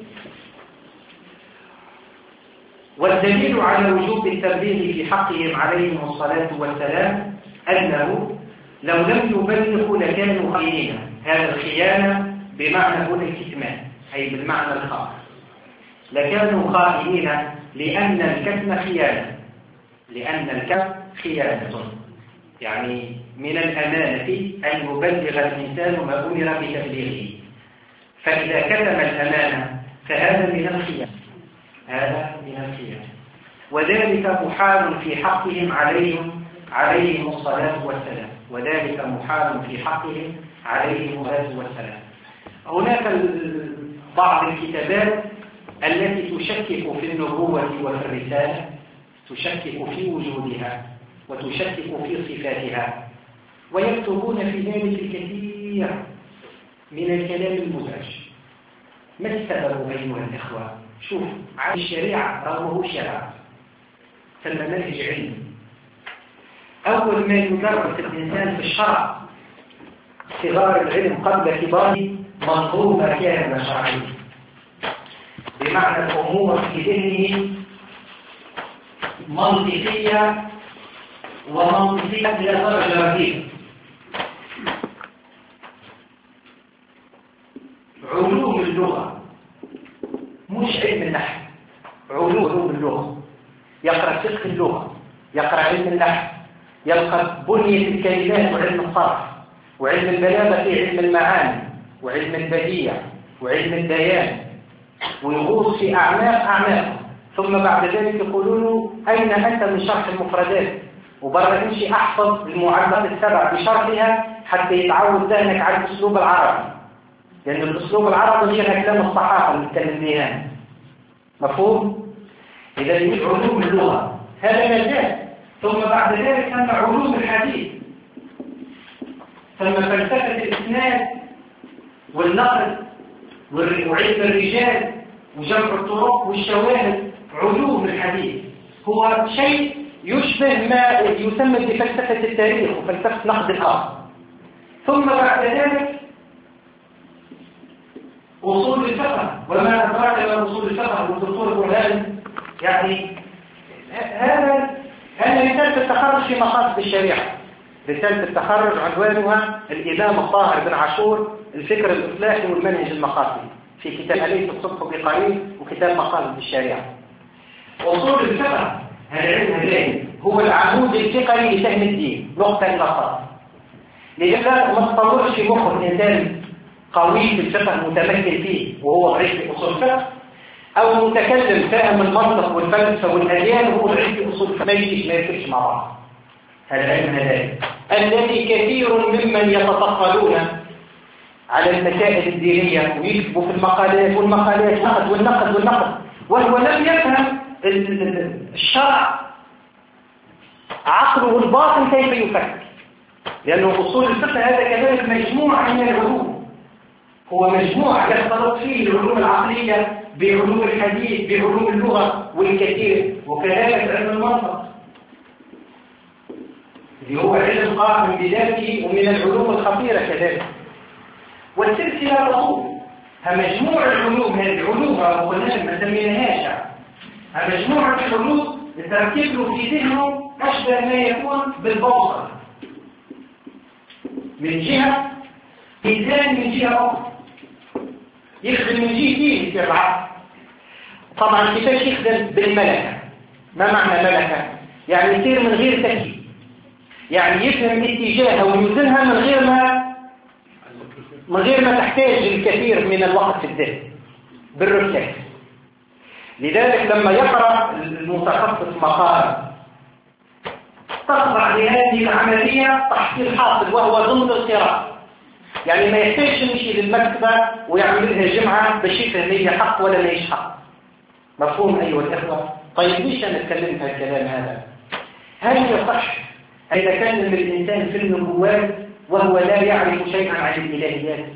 والدليل على وجوب التبليغ في حقهم عليهم الصلاة والسلام أنه لو لم يبلغوا لكانوا خائنين. هذا الخيانة بمعنى هنا الكتمان، أي بالمعنى الخاص، لكانوا خائنين لأن الكتم خيانة، لأن الكتم خيانة، يعني من الأمانة أن يبلغ الإنسان ما أمر بتبليغه. فإذا كتم الأمانة فهذا من الخيانة، هذا من الخيانة، وذلك محال في حقهم عليهم عليهم الصلاة والسلام، وذلك محال في حقهم عليهم الصلاة والسلام. هناك بعض الكتابات التي تشكك في النبوة وفي الرسالة، تشكك في وجودها وتشكك في صفاتها، ويكتبون في ذلك الكثير من الكلام المزعج. ما السبب أيها الإخوة؟ شوف، عن الشريعة رغمه شرع ثم منهج علم. أول ما يدرس الإنسان في الشرع صغار العلم قبل كباره منظومة كاملة شرعية، بمعنى الأمور في ذهنه منطقية ومنطقية إلى درجة رهيبة. علوم اللغة مش علم النحو، علوم اللغة، يقرأ فقه اللغة، يقرأ علم النحو، يلقى بنية الكلمات وعلم الصرف وعلم البلاغة في علم المعاني وعلم البديع وعلم البيان، ويغوص في أعماق أعماق. ثم بعد ذلك يقولون له أين أنت من شرح المفردات؟ وبرا امشي أحفظ المعلقات السبع بشرحها حتى يتعود ذهنك على الأسلوب العربي، لأن الأسلوب العربي غير كلام الصحافة اللي نتكلم بيها. مفهوم؟ إذا مش علوم اللغة هذا مجال. ثم بعد ذلك أن علوم الحديث، ثم فلسفة الإسناد والنقل وعلم الرجال وجمع الطرق والشواهد. علوم الحديث هو شيء يشبه ما يسمى بفلسفة التاريخ وفلسفة نقد الأرض. ثم بعد ذلك أصول الفقه، وما أدراك ما أصول الفقه والدكتور برهان. يعني هذا هذا رسالة التخرج في مقاصد الشريعة، رسالة التخرج عنوانها الإمام الطاهر بن عاشور الفكر الإصلاحي والمنهج المقاصدي، في كتاب أليس الصبح بقريب وكتاب مقاصد الشريعة. أصول الفقه العلم هذا هو العمود الفقهي لفهم الدين نقطة إلى خط. لذلك ما تطورش في مخ الإنسان قوي في الفقه متمكن فيه وهو ضعيف في أصول الفقه، أو متكلم فاهم المنطق والفلسفة والأديان وهو ضعيف في أصول الفقه، ما يجيش ما يركبش مع بعض. هذا العلم هذا الذي كثير ممن يتطفلون على المسائل الدينية ويكتبوا في المقالات والمقالات نقد والنقد والنقد، وهو لم يفهم الشرع عقله الباطن كيف يفكر، لأنه أصول الفقه هذا كذلك مجموعة من العلوم، هو مجموعة يختلط فيه العلوم العقلية بعلوم الحديث بعلوم اللغة والكثير، وكذلك علم المنطق اللي هو علم قائم بذاته ومن العلوم الخطيرة كذلك. والسلسلة تقول مجموع العلوم، هذه العلوم وقلنا ما سميناهاش، مجموعة العلوم تركب له في ذهنه أشبه ما يكون بالبوصلة، من جهة ميزان من جهة أخرى، يخدم من جهتين في العقل. طبعا كيفاش يخدم؟ بالملكة. ما معنى ملكة؟ يعني يصير من غير تكليف، يعني يفهم اتجاهها ويوزنها من غير ما من غير ما تحتاج الكثير من الوقت في الذهن، بالرفلكس. لذلك لما يقرأ المتخصص مقال تخضع لهذه العملية تحصيل حاصل وهو ضمن القراءة، يعني ما يحتاجش يمشي للمكتبة ويعمل لها جمعة باش يفهم هي حق ولا ليش حق. مفهوم أيها الأخوة؟ طيب ليش أنا أتكلم في الكلام هذا؟ هل يصح إذا كان من الإنسان في النبوات وهو لا يعرف شيئا عن الإلهيات؟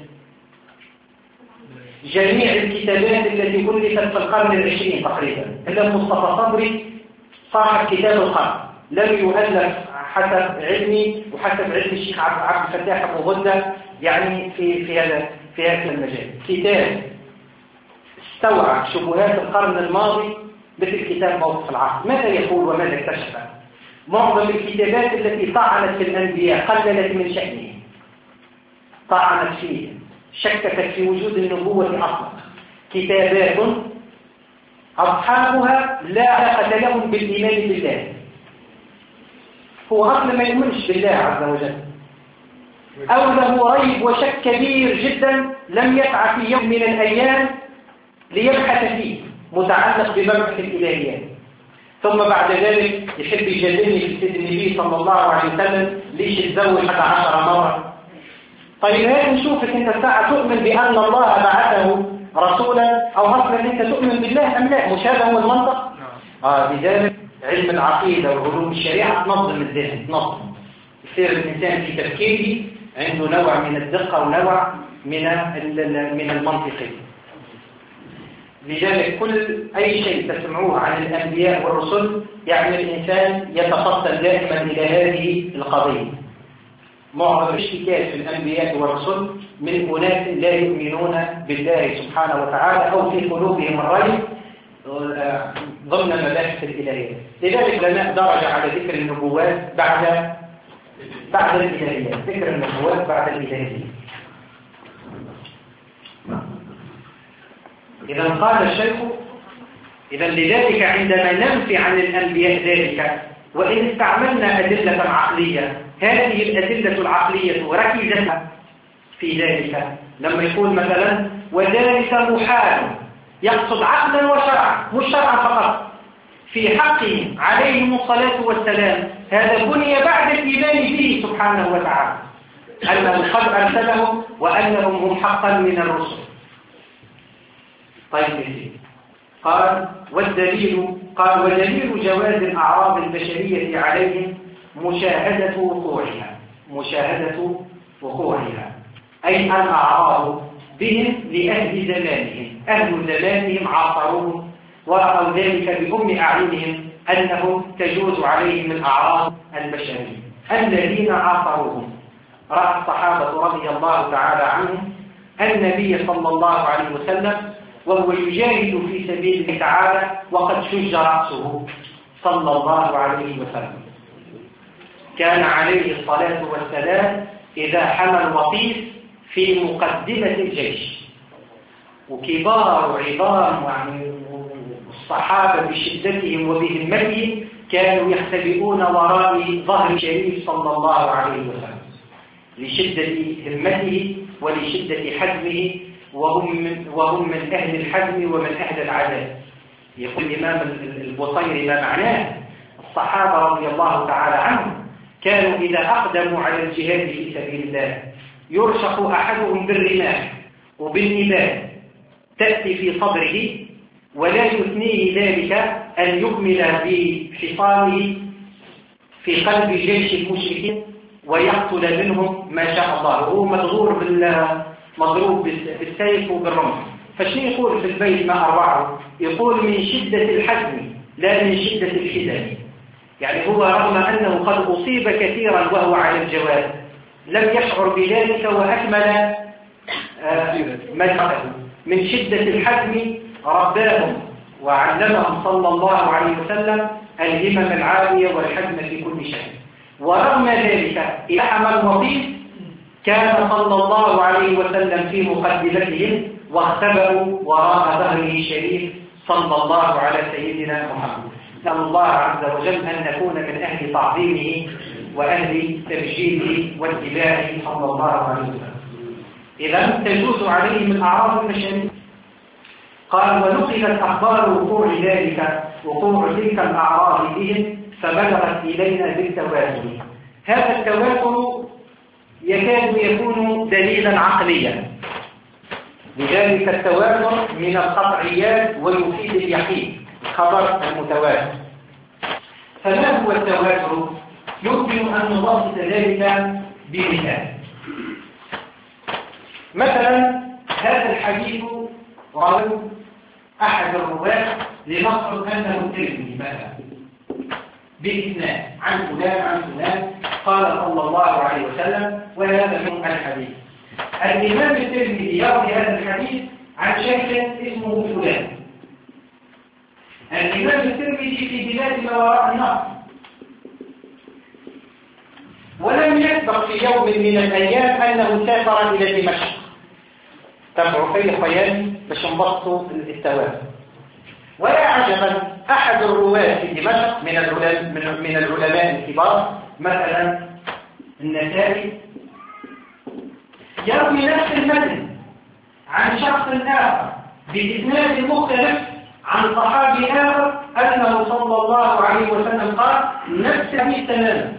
جميع الكتابات التي ألفت في القرن العشرين تقريبا، إلا مصطفى صبري صاحب كتاب القرن لم يؤلف حسب علمي وحسب علم الشيخ عبد الفتاح أبو غدة يعني في في هذا في هذا المجال، كتاب استوعب شبهات القرن الماضي مثل كتاب موقف العقل. ماذا يقول وماذا اكتشف؟ معظم الكتابات التي طعنت في الأنبياء قللت من شأنهم، طعنت فيه، شككت في وجود النبوة أصلا، كتابات أصحابها لا علاقة لهم بالإيمان بالله، هو أصلا ما يؤمنش بالله عز وجل، أو له ريب وشك كبير جدا لم يسعى في يوم من الأيام ليبحث فيه متعلق بمبحث الإلهيات، ثم بعد ذلك يحب يجادلني في سيد النبي صلى الله عليه وسلم ليش تزوج حتى عشر مرة. طيب هذا نشوفك انت الساعة تؤمن بأن الله بعثه رسولا أو أصلا انت تؤمن بالله أم لا؟ مش هذا هو المنطق؟ آه لذلك علم العقيدة وعلوم الشريعة تنظم الذهن، تنظم يصير الإنسان في تفكيره عنده نوع من الدقة ونوع من من المنطقية. لذلك كل أي شيء تسمعوه عن الأنبياء والرسل يعني الإنسان يتفصل دائما إلى هذه القضية. معظم الاشتكاك في الأنبياء والرسل من أناس لا يؤمنون بالله سبحانه وتعالى أو في قلوبهم الريب ضمن مباحث الإلهيات. لذلك لنا درجة على ذكر النبوات بعد بعد الإلهيات، ذكر النبوات بعد الإلهيات. إذا قال الشيخ إذا لذلك عندما ننفي عن الأنبياء ذلك وإن استعملنا أدلة عقلية، هذه الأدلة العقلية ركزت في ذلك لما يقول مثلا وذلك محال، يقصد عقلا وشرعا مش شرعا فقط، في حقهم عليهم الصلاة والسلام، هذا بني بعد الإيمان به سبحانه وتعالى أنه قد أرسلهم وأنهم هم حقا من الرسل. طيب قال والدليل قال ودليل جواز الأعراض البشرية عليهم مشاهدة وقوعها، مشاهدة وقوعها أي الأعراض بهم لأهل زمانهم، أهل زمانهم عاصروهم ورأوا ذلك بأم أعينهم أنهم تجوز عليهم الأعراض البشرية الذين عاصروهم. رأى الصحابة رضي الله تعالى عنهم النبي صلى الله عليه وسلم وهو يجاهد في سبيل الله تعالى وقد شج رأسه صلى الله عليه وسلم. كان عليه الصلاة والسلام إذا حمل وطيس في مقدمة الجيش، وكبار عظام الصحابة بشدتهم وبهمتهم كانوا يختبئون وراء ظهر الشريف صلى الله عليه وسلم لشدة همته ولشدة حزمه، وهم من, وهم من أهل الحزم ومن أهل العذاب. يقول الإمام البصيري ما معناه الصحابة رضي الله تعالى عنهم كانوا إذا أقدموا على الجهاد في سبيل الله يرشق أحدهم بالرماح وبالنبال تأتي في صدره ولا يثنيه ذلك أن يكمل بحصانه في قلب جيش المشركين ويقتل منهم ما شاء الله. هو مضروب مضروب بالسيف وبالرمح. فشنو يقول في البيت ما أروعه؟ يقول من شدة الحزم لا من شدة الحزن. يعني هو رغم أنه قد أصيب كثيرا وهو على الجواد لم يشعر بذلك وأكمل مدحه. من شدة الحزم رباهم وعلمهم صلى الله عليه وسلم الهمم العالية والحزم في كل شيء. ورغم ذلك إذا حمل وطيس كان صلى الله عليه وسلم في مقدمتهم واختبأوا وراء ظهره الشريف صلى الله على سيدنا محمد. نسأل الله عز وجل أن نكون من أهل تعظيمه وأهل تبجيله واتباعه صلى الله عليه وسلم. إذا تجوز عليهم الأعراض المشاريع. قال ونقلت أخبار وقوع ذلك وقوع تلك الأعراض بهم فبلغت إلينا بالتواتر. هذا التواتر يكاد يكون دليلا عقليا، لذلك التواتر من القطعيات ويفيد اليقين خبر المتواتر. فما هو التواتر؟ يمكن أن نبسط ذلك بمثال. مثلا هذا الحديث رواه أحد الرواة لنفرض أنه الترمذي مثلا بإسناد عن فلان عن فلان قال صلى الله عليه وسلم وهذا من الحديث. الإمام الترمذي يروي هذا الحديث عن شيخ اسمه فلان. الإمام الترمذي في بلاد ما وراء النهر ولم يسبق في يوم من الأيام أنه سافر إلى دمشق. تبعوا في خيالي باش نبسطوا التواتر. ولا عجبا أحد الرواة في دمشق من العلماء من العلماء الكبار مثلا النسائي يروي نفس المتن عن شخص آخر بإسناد مختلف عن صحابي آخر أنه صلى الله عليه وسلم قال نفس الحديث تماما.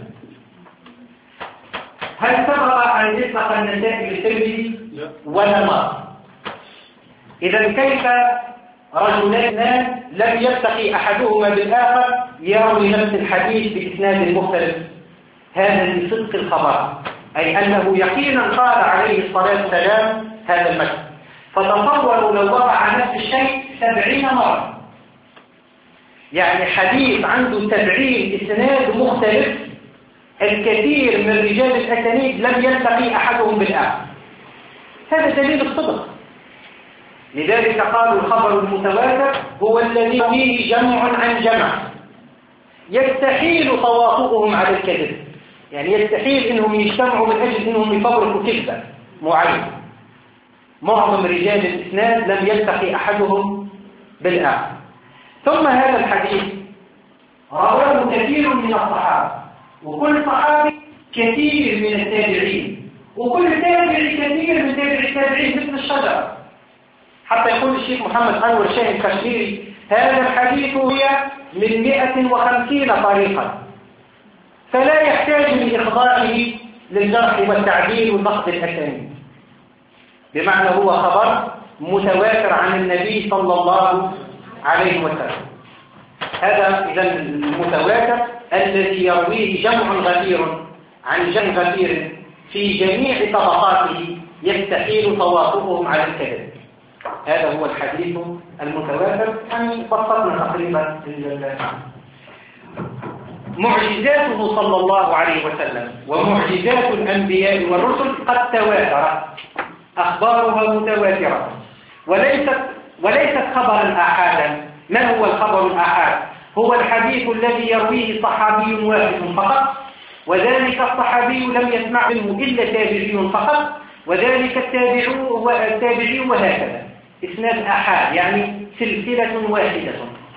هل سبق أن يسبق النسائي بالترمذي ولا مرة؟ إذا كيف رجلان لم يلتقي أحدهما بالآخر يروي نفس الحديث بإسناد مختلف؟ هذا من صدق الخبر، أي أنه يقينا قال عليه الصلاة والسلام هذا المثل. فتصوروا لو وقع نفس الشيء سبعين مرة، يعني حديث عنده سبعين إسناد مختلف، الكثير من رجال الأسانيد لم يلتقي أحدهم بالآخر. هذا دليل الصدق. لذلك قالوا الخبر المتواتر هو الذي فيه جمع عن جمع يستحيل تواطؤهم على الكذب. يعني يستحيل انهم يجتمعوا من اجل انهم يفبركوا كذبه معينه. معظم رجال الاسناد لم يلتقي احدهم بالاخر. ثم هذا الحديث رواه كثير من الصحابه، وكل صحابي كثير من التابعين، وكل تابعي كثير من تابع التابعين مثل الشجره. حتى يقول الشيخ محمد أنور شاه الكشميري هذا الحديث هي من مئة وخمسين طريقة، فلا يحتاج من إخضاعه للجرح والتعديل والنقد الأسانيد، بمعنى هو خبر متواتر عن النبي صلى الله عليه وسلم. هذا إذا المتواتر الذي يرويه جمع غفير عن جمع غفير في جميع طبقاته يستحيل تواطؤهم على الكذب. هذا هو الحديث المتواتر. يعني بسطنا تقريبا معجزاته صلى الله عليه وسلم ومعجزات الأنبياء والرسل قد تواترت، أخبارها متواترة وليست وليست خبرا آحادا. ما هو الخبر الآحاد؟ هو الحديث الذي يرويه صحابي واحد فقط، وذلك الصحابي لم يسمع منه إلا تابعي فقط، وذلك التابعي وهكذا. إسناد آحاد يعني سلسلة واحدة.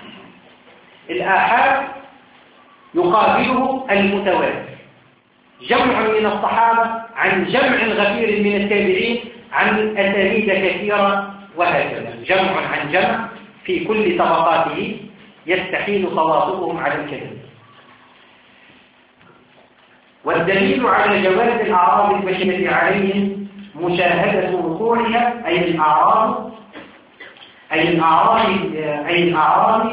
الآحاد يقابله المتواتر، جمع من الصحابة عن جمع غفير من التابعين عن أسانيد كثيرة وهكذا، جمع عن جمع في كل طبقاته يستحيل تواطؤهم على الكذب. والدليل على جواز الأعراض المشهورة عليهم مشاهدة وقوعها أي الأعراض أي الأعراض أي الأعراض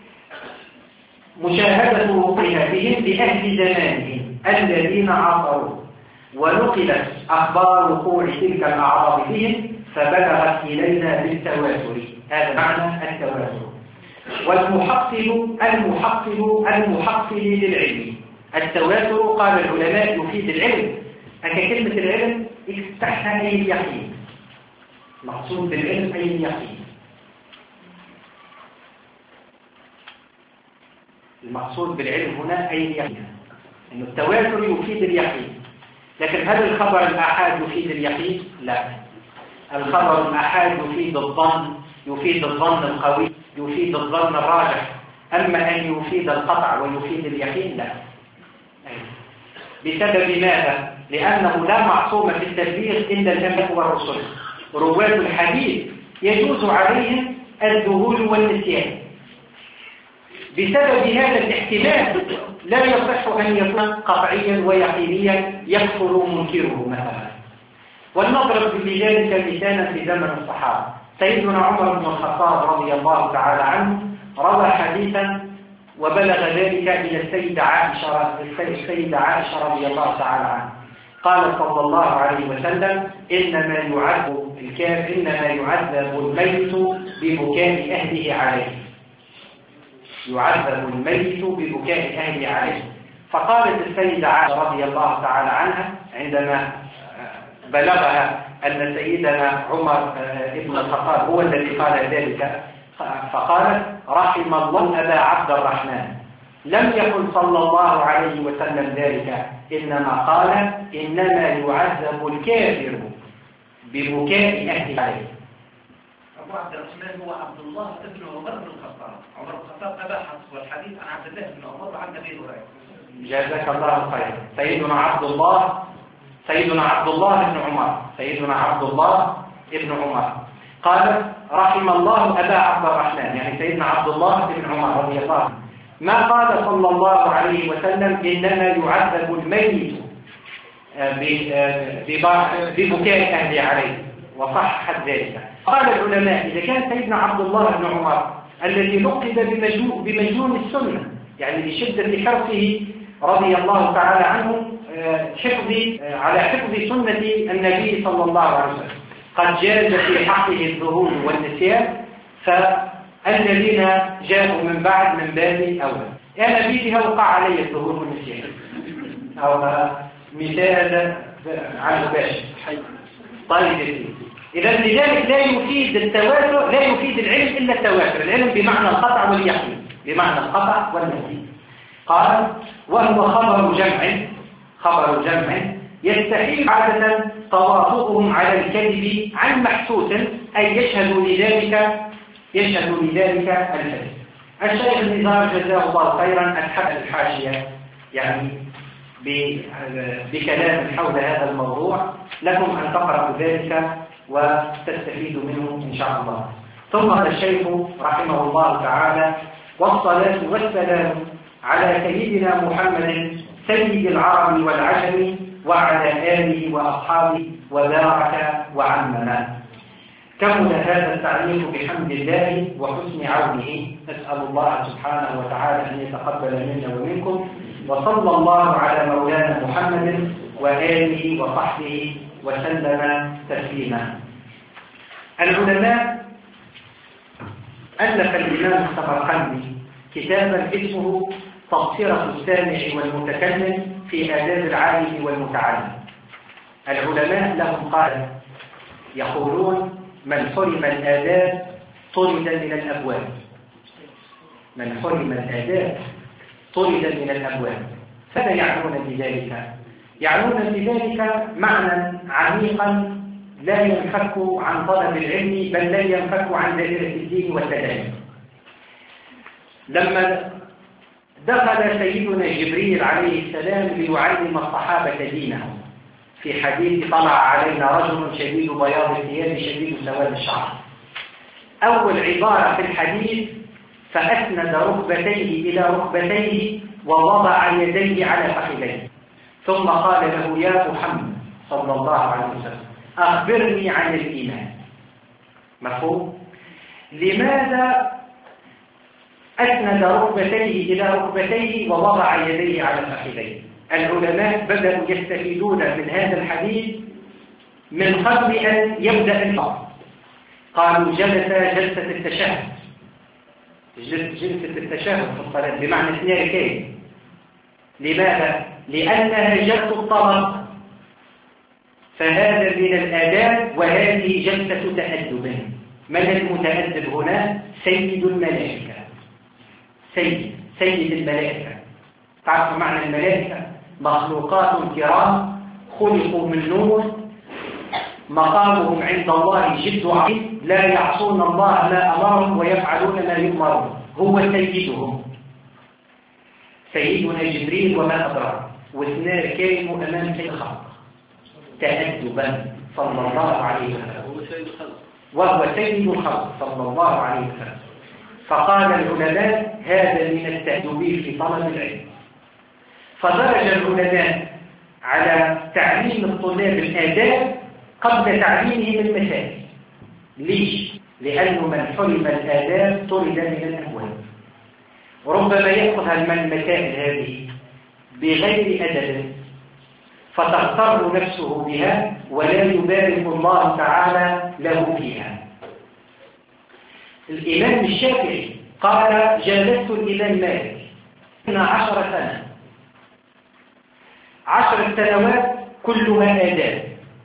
مشاهدة وقوعها بهم بأهل زمانهم الذين عصروا، ونقلت أخبار وقوع تلك الأعراض بهم فبلغت إلينا بالتواتر. هذا معنى التواتر. والمحصل المحصل المحصل للعلم التواتر قال العلماء يفيد العلم. أكا كلمة العلم افتحها أي اليقين، مقصود بالعلم أي اليقين. المقصود بالعلم هنا أي اليقين، أن التواتر يفيد اليقين. لكن هل الخبر الآحاد يفيد اليقين؟ لا. الخبر الآحاد يفيد الظن، يفيد الظن القوي، يفيد الظن الراجح. أما أن يفيد القطع ويفيد اليقين لا. بسبب ماذا؟ لأنه لا معصوم في التبليغ إلا الأنبياء والرسل. رواة الحديث يجوز عليهم الذهول والنسيان. بسبب هذا الاحتمال لا يصح أن يكون قطعيا ويقينيا يكفر منكره مثلا. ولنضرب بذلك مثالا في زمن الصحابة. سيدنا عمر بن الخطاب رضي الله تعالى عنه روى حديثا وبلغ ذلك إلى السيدة عائشة السيدة عائشة رضي الله تعالى عنها. قال صلى الله عليه وسلم: إنما يعذب الكافر إنما يعذب الميت ببكاء أهله عليه. يعذب الميت ببكاء أهله عليه. فقالت السيدة عائشة رضي الله تعالى عنها عندما بلغها أن سيدنا عمر بن الخطاب هو الذي قال ذلك، فقالت: رحم الله أبا عبد الرحمن، لم يقل صلى الله عليه وسلم ذلك، إنما قال: إنما يعذب الكافر ببكاء أهله عليه. أبو عبد الرحمن هو عبد الله ابن عمر بن الخطاب. عمر بن الخطاب أبا حفص، والحديث عن عبد الله بن عمر وعن أبي هريرة. جزاك الله خيرا. سيدنا عبد الله سيدنا عبد الله بن عمر سيدنا عبد الله بن عمر قال: رحم الله أبا عبد الرحمن، يعني سيدنا عبد الله بن عمر رضي الله عنه، ما قال صلى الله عليه وسلم إنما يعذب الميت ببكاء أهله عليه، وصححت ذلك. قال العلماء: إذا كان سيدنا عبد الله بن عمر الذي لقب بمجنون السنة، يعني بشدة حرصه رضي الله تعالى عنه حفظ على حفظ سنة النبي صلى الله عليه وسلم، قد جاز في حقه الذهول والنسيان، فالذين جاءوا من بعد من باب أولى. أنا بيدها وقع علي الذهول والنسيان، أو مثال على الباشا. طيب، إذا لذلك لا يفيد التواتر لا يفيد العلم إلا التواتر. العلم بمعنى القطع واليقين، بمعنى القطع واليقين. قال: وهو خبر جمع خبر جمع يستحيل عادة تواطؤهم على الكذب عن محسوس، أي يشهد لذلك يشهد لذلك الكذب. الشيخ النزار جزاه الله خيرا أتحب الحاشية يعني بكلام حول هذا الموضوع، لكم أن تقرأوا ذلك وتستفيدوا منه إن شاء الله. ثم الشيخ رحمه الله تعالى: والصلاة والسلام على سيدنا محمد سيد العرب والعجم وعلى آله وأصحابه وبارك وعمم. كمل هذا التعليق بحمد الله وحسن عونه. نسأل الله سبحانه وتعالى أن يتقبل منا ومنكم، وصلى الله على مولانا محمد وآله وصحبه وسلم تسليما. العلماء ألف الإمام السمرقندي كتابا اسمه تبصرة السامع والمتكلم في آداب العالم والمتعلم. العلماء لهم قاعدة يقولون: من حرم الآداب طرد من الأبواب. من حرم الآداب طرد من الأبواب. فلا يعنون بذلك؟ يعنون بذلك معنى عميقا لا ينفك عن طلب العلم، بل لا ينفك عن دائرة الدين والتدين. لما دخل سيدنا جبريل عليه السلام ليعلم الصحابة دينهم، في حديث: طلع علينا رجل شديد بياض الثياب شديد سواد الشعر. أول عبارة في الحديث: فأسند ركبتيه إلى ركبتيه ووضع يديه على فخذيه، ثم قال له: يا محمد صلى الله عليه وسلم، أخبرني عن الإيمان. مفهوم؟ لماذا أسند ركبتيه إلى ركبتيه ووضع يديه على فخذيه؟ العلماء بدأوا يستفيدون من هذا الحديث من قبل أن يبدأ الفصل. قالوا جلس جلسة التشهد، جلسة التشهد في الصلاة بمعنى اثنين ركعتين. لماذا؟ لأنها جلسة الطلب، فهذا من الآداب، وهذه جلسة تأدب. من المتأدب هنا؟ سيد الملائكة. سيد سيد الملائكة. تعرف معنى الملائكة؟ مخلوقات كرام خلقوا من نور، مقامهم عند الله جد عظيم، لا يعصون الله ما أمرهم ويفعلون ما يؤمرون. هو سيدهم. سيدنا جبريل وما أدراك، واثنان كانوا أمام سيد الخلق تأدبا صلى الله عليه وسلم، وهو سيد الخلق صلى الله عليه وسلم. فقال العلماء هذا من التأدب في طلب العلم. فدرج العلماء على تعليم الطلاب الآداب قبل تعليمهم المسائل. ليش؟ لأنه من حرم الآداب طرد من الأبواب. وربما يأخذ المسائل هذه بغير أدب فتغتر نفسه بها ولا يبارك الله تعالى له فيها. الإمام الشافعي قال جالست الإمام مالك اثنا عشر سنة، عشر سنوات كلها آداب،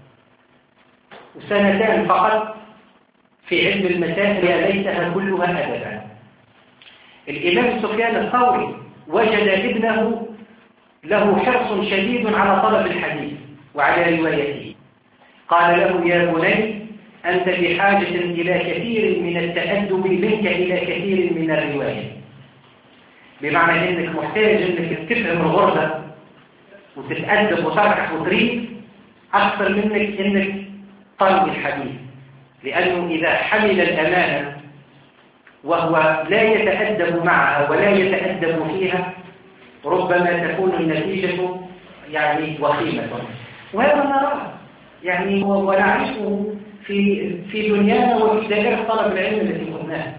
وسنتان فقط في علم المسائل ليسها كلها أدبا. الإمام سفيان الثوري وجد ابنه له حرص شديد على طلب الحديث وعلى روايته، قال له يا بني أنت بحاجة إلى كثير من التأدب منك إلى كثير من الرواية، بمعنى أنك محتاج أنك تفهم الغربة وتتأدب وتركح وتريد أكثر منك أنك طلب الحديث، لأنه إذا حمل الأمانة وهو لا يتأدب معها ولا يتأدب فيها ربما تكون النتيجة يعني وخيمة. وهذا نراه يعني ونعيشه في في دنيانا وفي دائرة طلب العلم التي قلناها.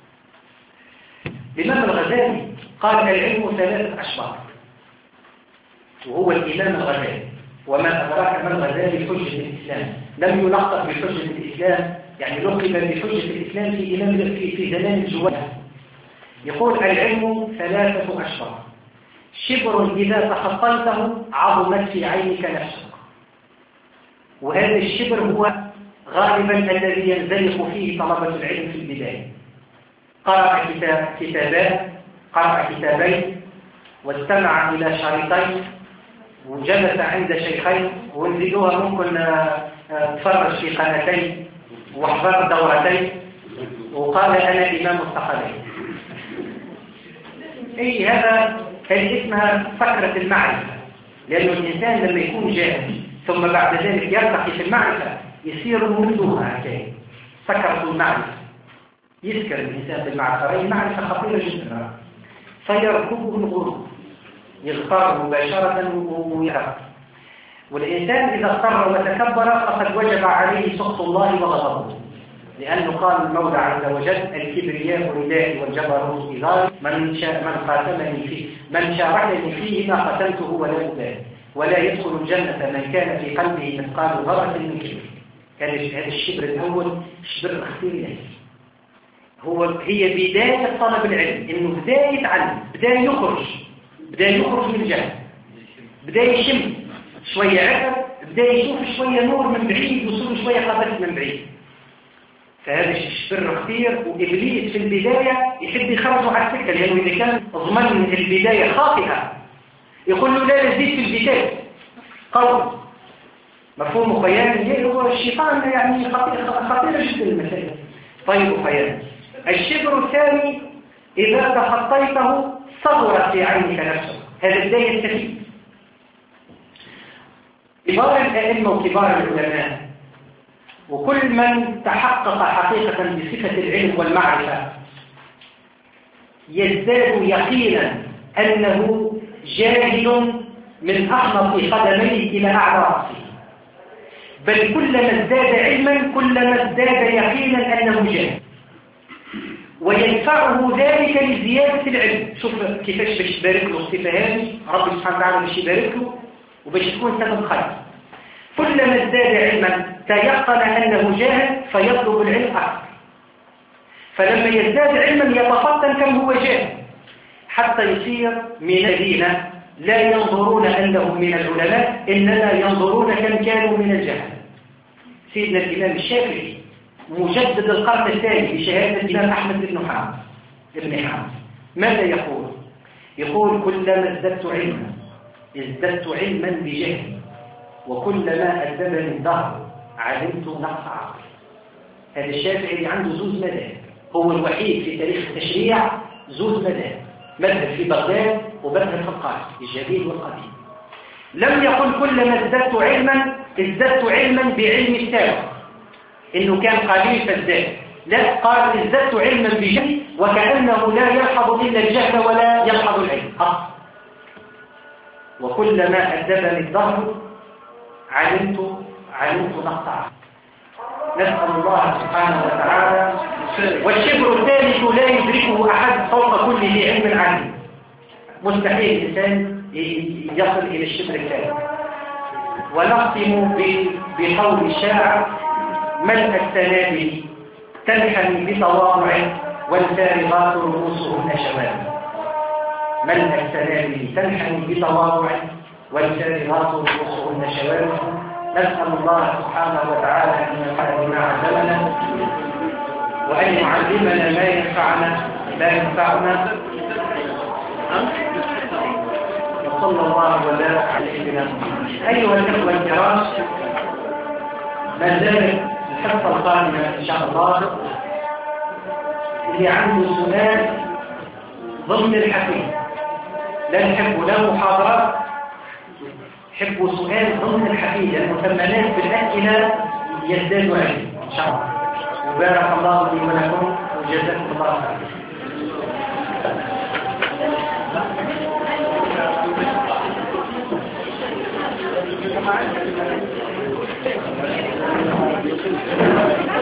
الإمام الغزالي قال العلم ثلاثة أشبار، وهو الإمام الغزالي. وما أدراك ما الغزالي حجة الإسلام، لم يلقب بحجة الإسلام، يعني لقب بحجة الإسلام في إمام في في زمان الجوال. يقول العلم ثلاثة أشبار، شبر إذا تخطيته عظمت في عينك نفسك. وهذا الشبر هو غالبا الذي ينزلق فيه طلبة العلم في البداية. قرأ كتاب كتابان قرأ كتابين واستمع إلى شريطين وجلس عند شيخين، ونزيدوها ممكن تفرج في قناتين واحضر دورتين، وقال أنا إمام الثقلين. أي هذا كان اسمها فكرة المعرفة، لأن الإنسان لما يكون جاهل ثم بعد ذلك يرتقي في المعرفة يصير مندوها كي فكرة المعرفة، يذكر الإنسان بالمعرفة. المعرفة خطيرة جدا، فيركبه الغرور، يغتار مباشرة ويرى. والإنسان إذا اضطر وتكبر فقد وجب عليه سخط الله وغضبه، لأنه قال المولى عز وجل الكبرياء ردائي والجبروت إزاري، من شاء من قاتلني فيه من شاركني فيه ما قتلته ولا أبالي، ولا يدخل الجنة من كان في قلبه مثقال ذرة من كبر. كان هذا الشبر الأول شبر اختياري، هو هي بداية طلب العلم، إنه بداية يتعلم، بداية يخرج بداية يخرج من الجهل، بداية يشم شوية عقل، بداية يشوف شوية نور من بعيد وصول شوية خبث من بعيد. فهذا الشبر خطير، وإبليس في البداية يحب يخرجه على السكة، لأنه إذا كان ضمن البداية خاطئة يقول له لا نزيد في البداية قول مفهوم خياني. هو الشيطان يعني خطيرة جدا المسألة. طيب خياني. الشبر الثاني إذا تخطيته صغرت في عينك نفسك، هذا بداية التفكير. كبار الأئمة وكبار العلماء وكل من تحقق حقيقة بصفة العلم والمعرفة يزداد يقينا أنه جاهل من أحمق قدميه إلى أعلى رأسه. بل كلما ازداد علما كلما ازداد يقينا أنه جاهل، ويدفعه ذلك لزيادة العلم. شوف كيفاش باش يبارك له الصفة هذه ربي سبحانه وتعالى باش يبارك له وباش تكون سبب خير. كلما ازداد علما تيقن أنه جاهل فيطلب العلم أكثر، فلما يزداد علما يتفطن كم هو جاهل، حتى يصير من الذين لا ينظرون أنهم من العلماء إنما ينظرون كم كانوا من الجهل. سيدنا الإمام الشافعي مجدد القرن الثاني بشهادة الإمام أحمد بن حنبل ابن حنبل ماذا يقول؟ يقول كلما ازددت علما ازددت علما بجهل، وكلما أدبني الدهر علمت نقص عقلي. هذا الشافعي عنده زوز مذاهب، هو الوحيد في تاريخ التشريع زوز مذاهب، مذهب في بغداد ومذهب في القاهرة الجديد والقديم. لم يقل كلما ازددت علما ازددت علما بعلم السابق انه كان قليل فازداد، لا، قال ازددت علما بجهل وكأنه لا يلحظ إلا الجهل ولا يلحظ العلم. وكلما أدبني الدهر علمت علمت نقص عقلي. نسأل الله سبحانه وتعالى. والشبر الثالث لا يدركه أحد فوق كل ذي علم عليم. مستحيل الإنسان يصل إلى الشبر الثالث. ونختم بقول الشاعر ملء السنابل تنحني بتواضع والفارغات رؤوسهن شمال. ملء السنابل تنحني بتواضع والفارغات رؤوسهن شمال. نسأل الله سبحانه وتعالى أن ينفعنا بما علمنا وأن يعلمنا ما ينفعنا لا ينفعنا. وصلى الله وبارك على سيدنا محمد. أيها الأخوة الكرام، ما زالت الحصة القادمة إن شاء الله اللي عنده سؤال ضمن الحديث، لا نحب لا محاضرات، حبوا سؤال ضمن الحديث، المثمنات بالأسئلة يزداد علم إن شاء الله. وبارك الله لي ولكم وجزاكم الله خيرا.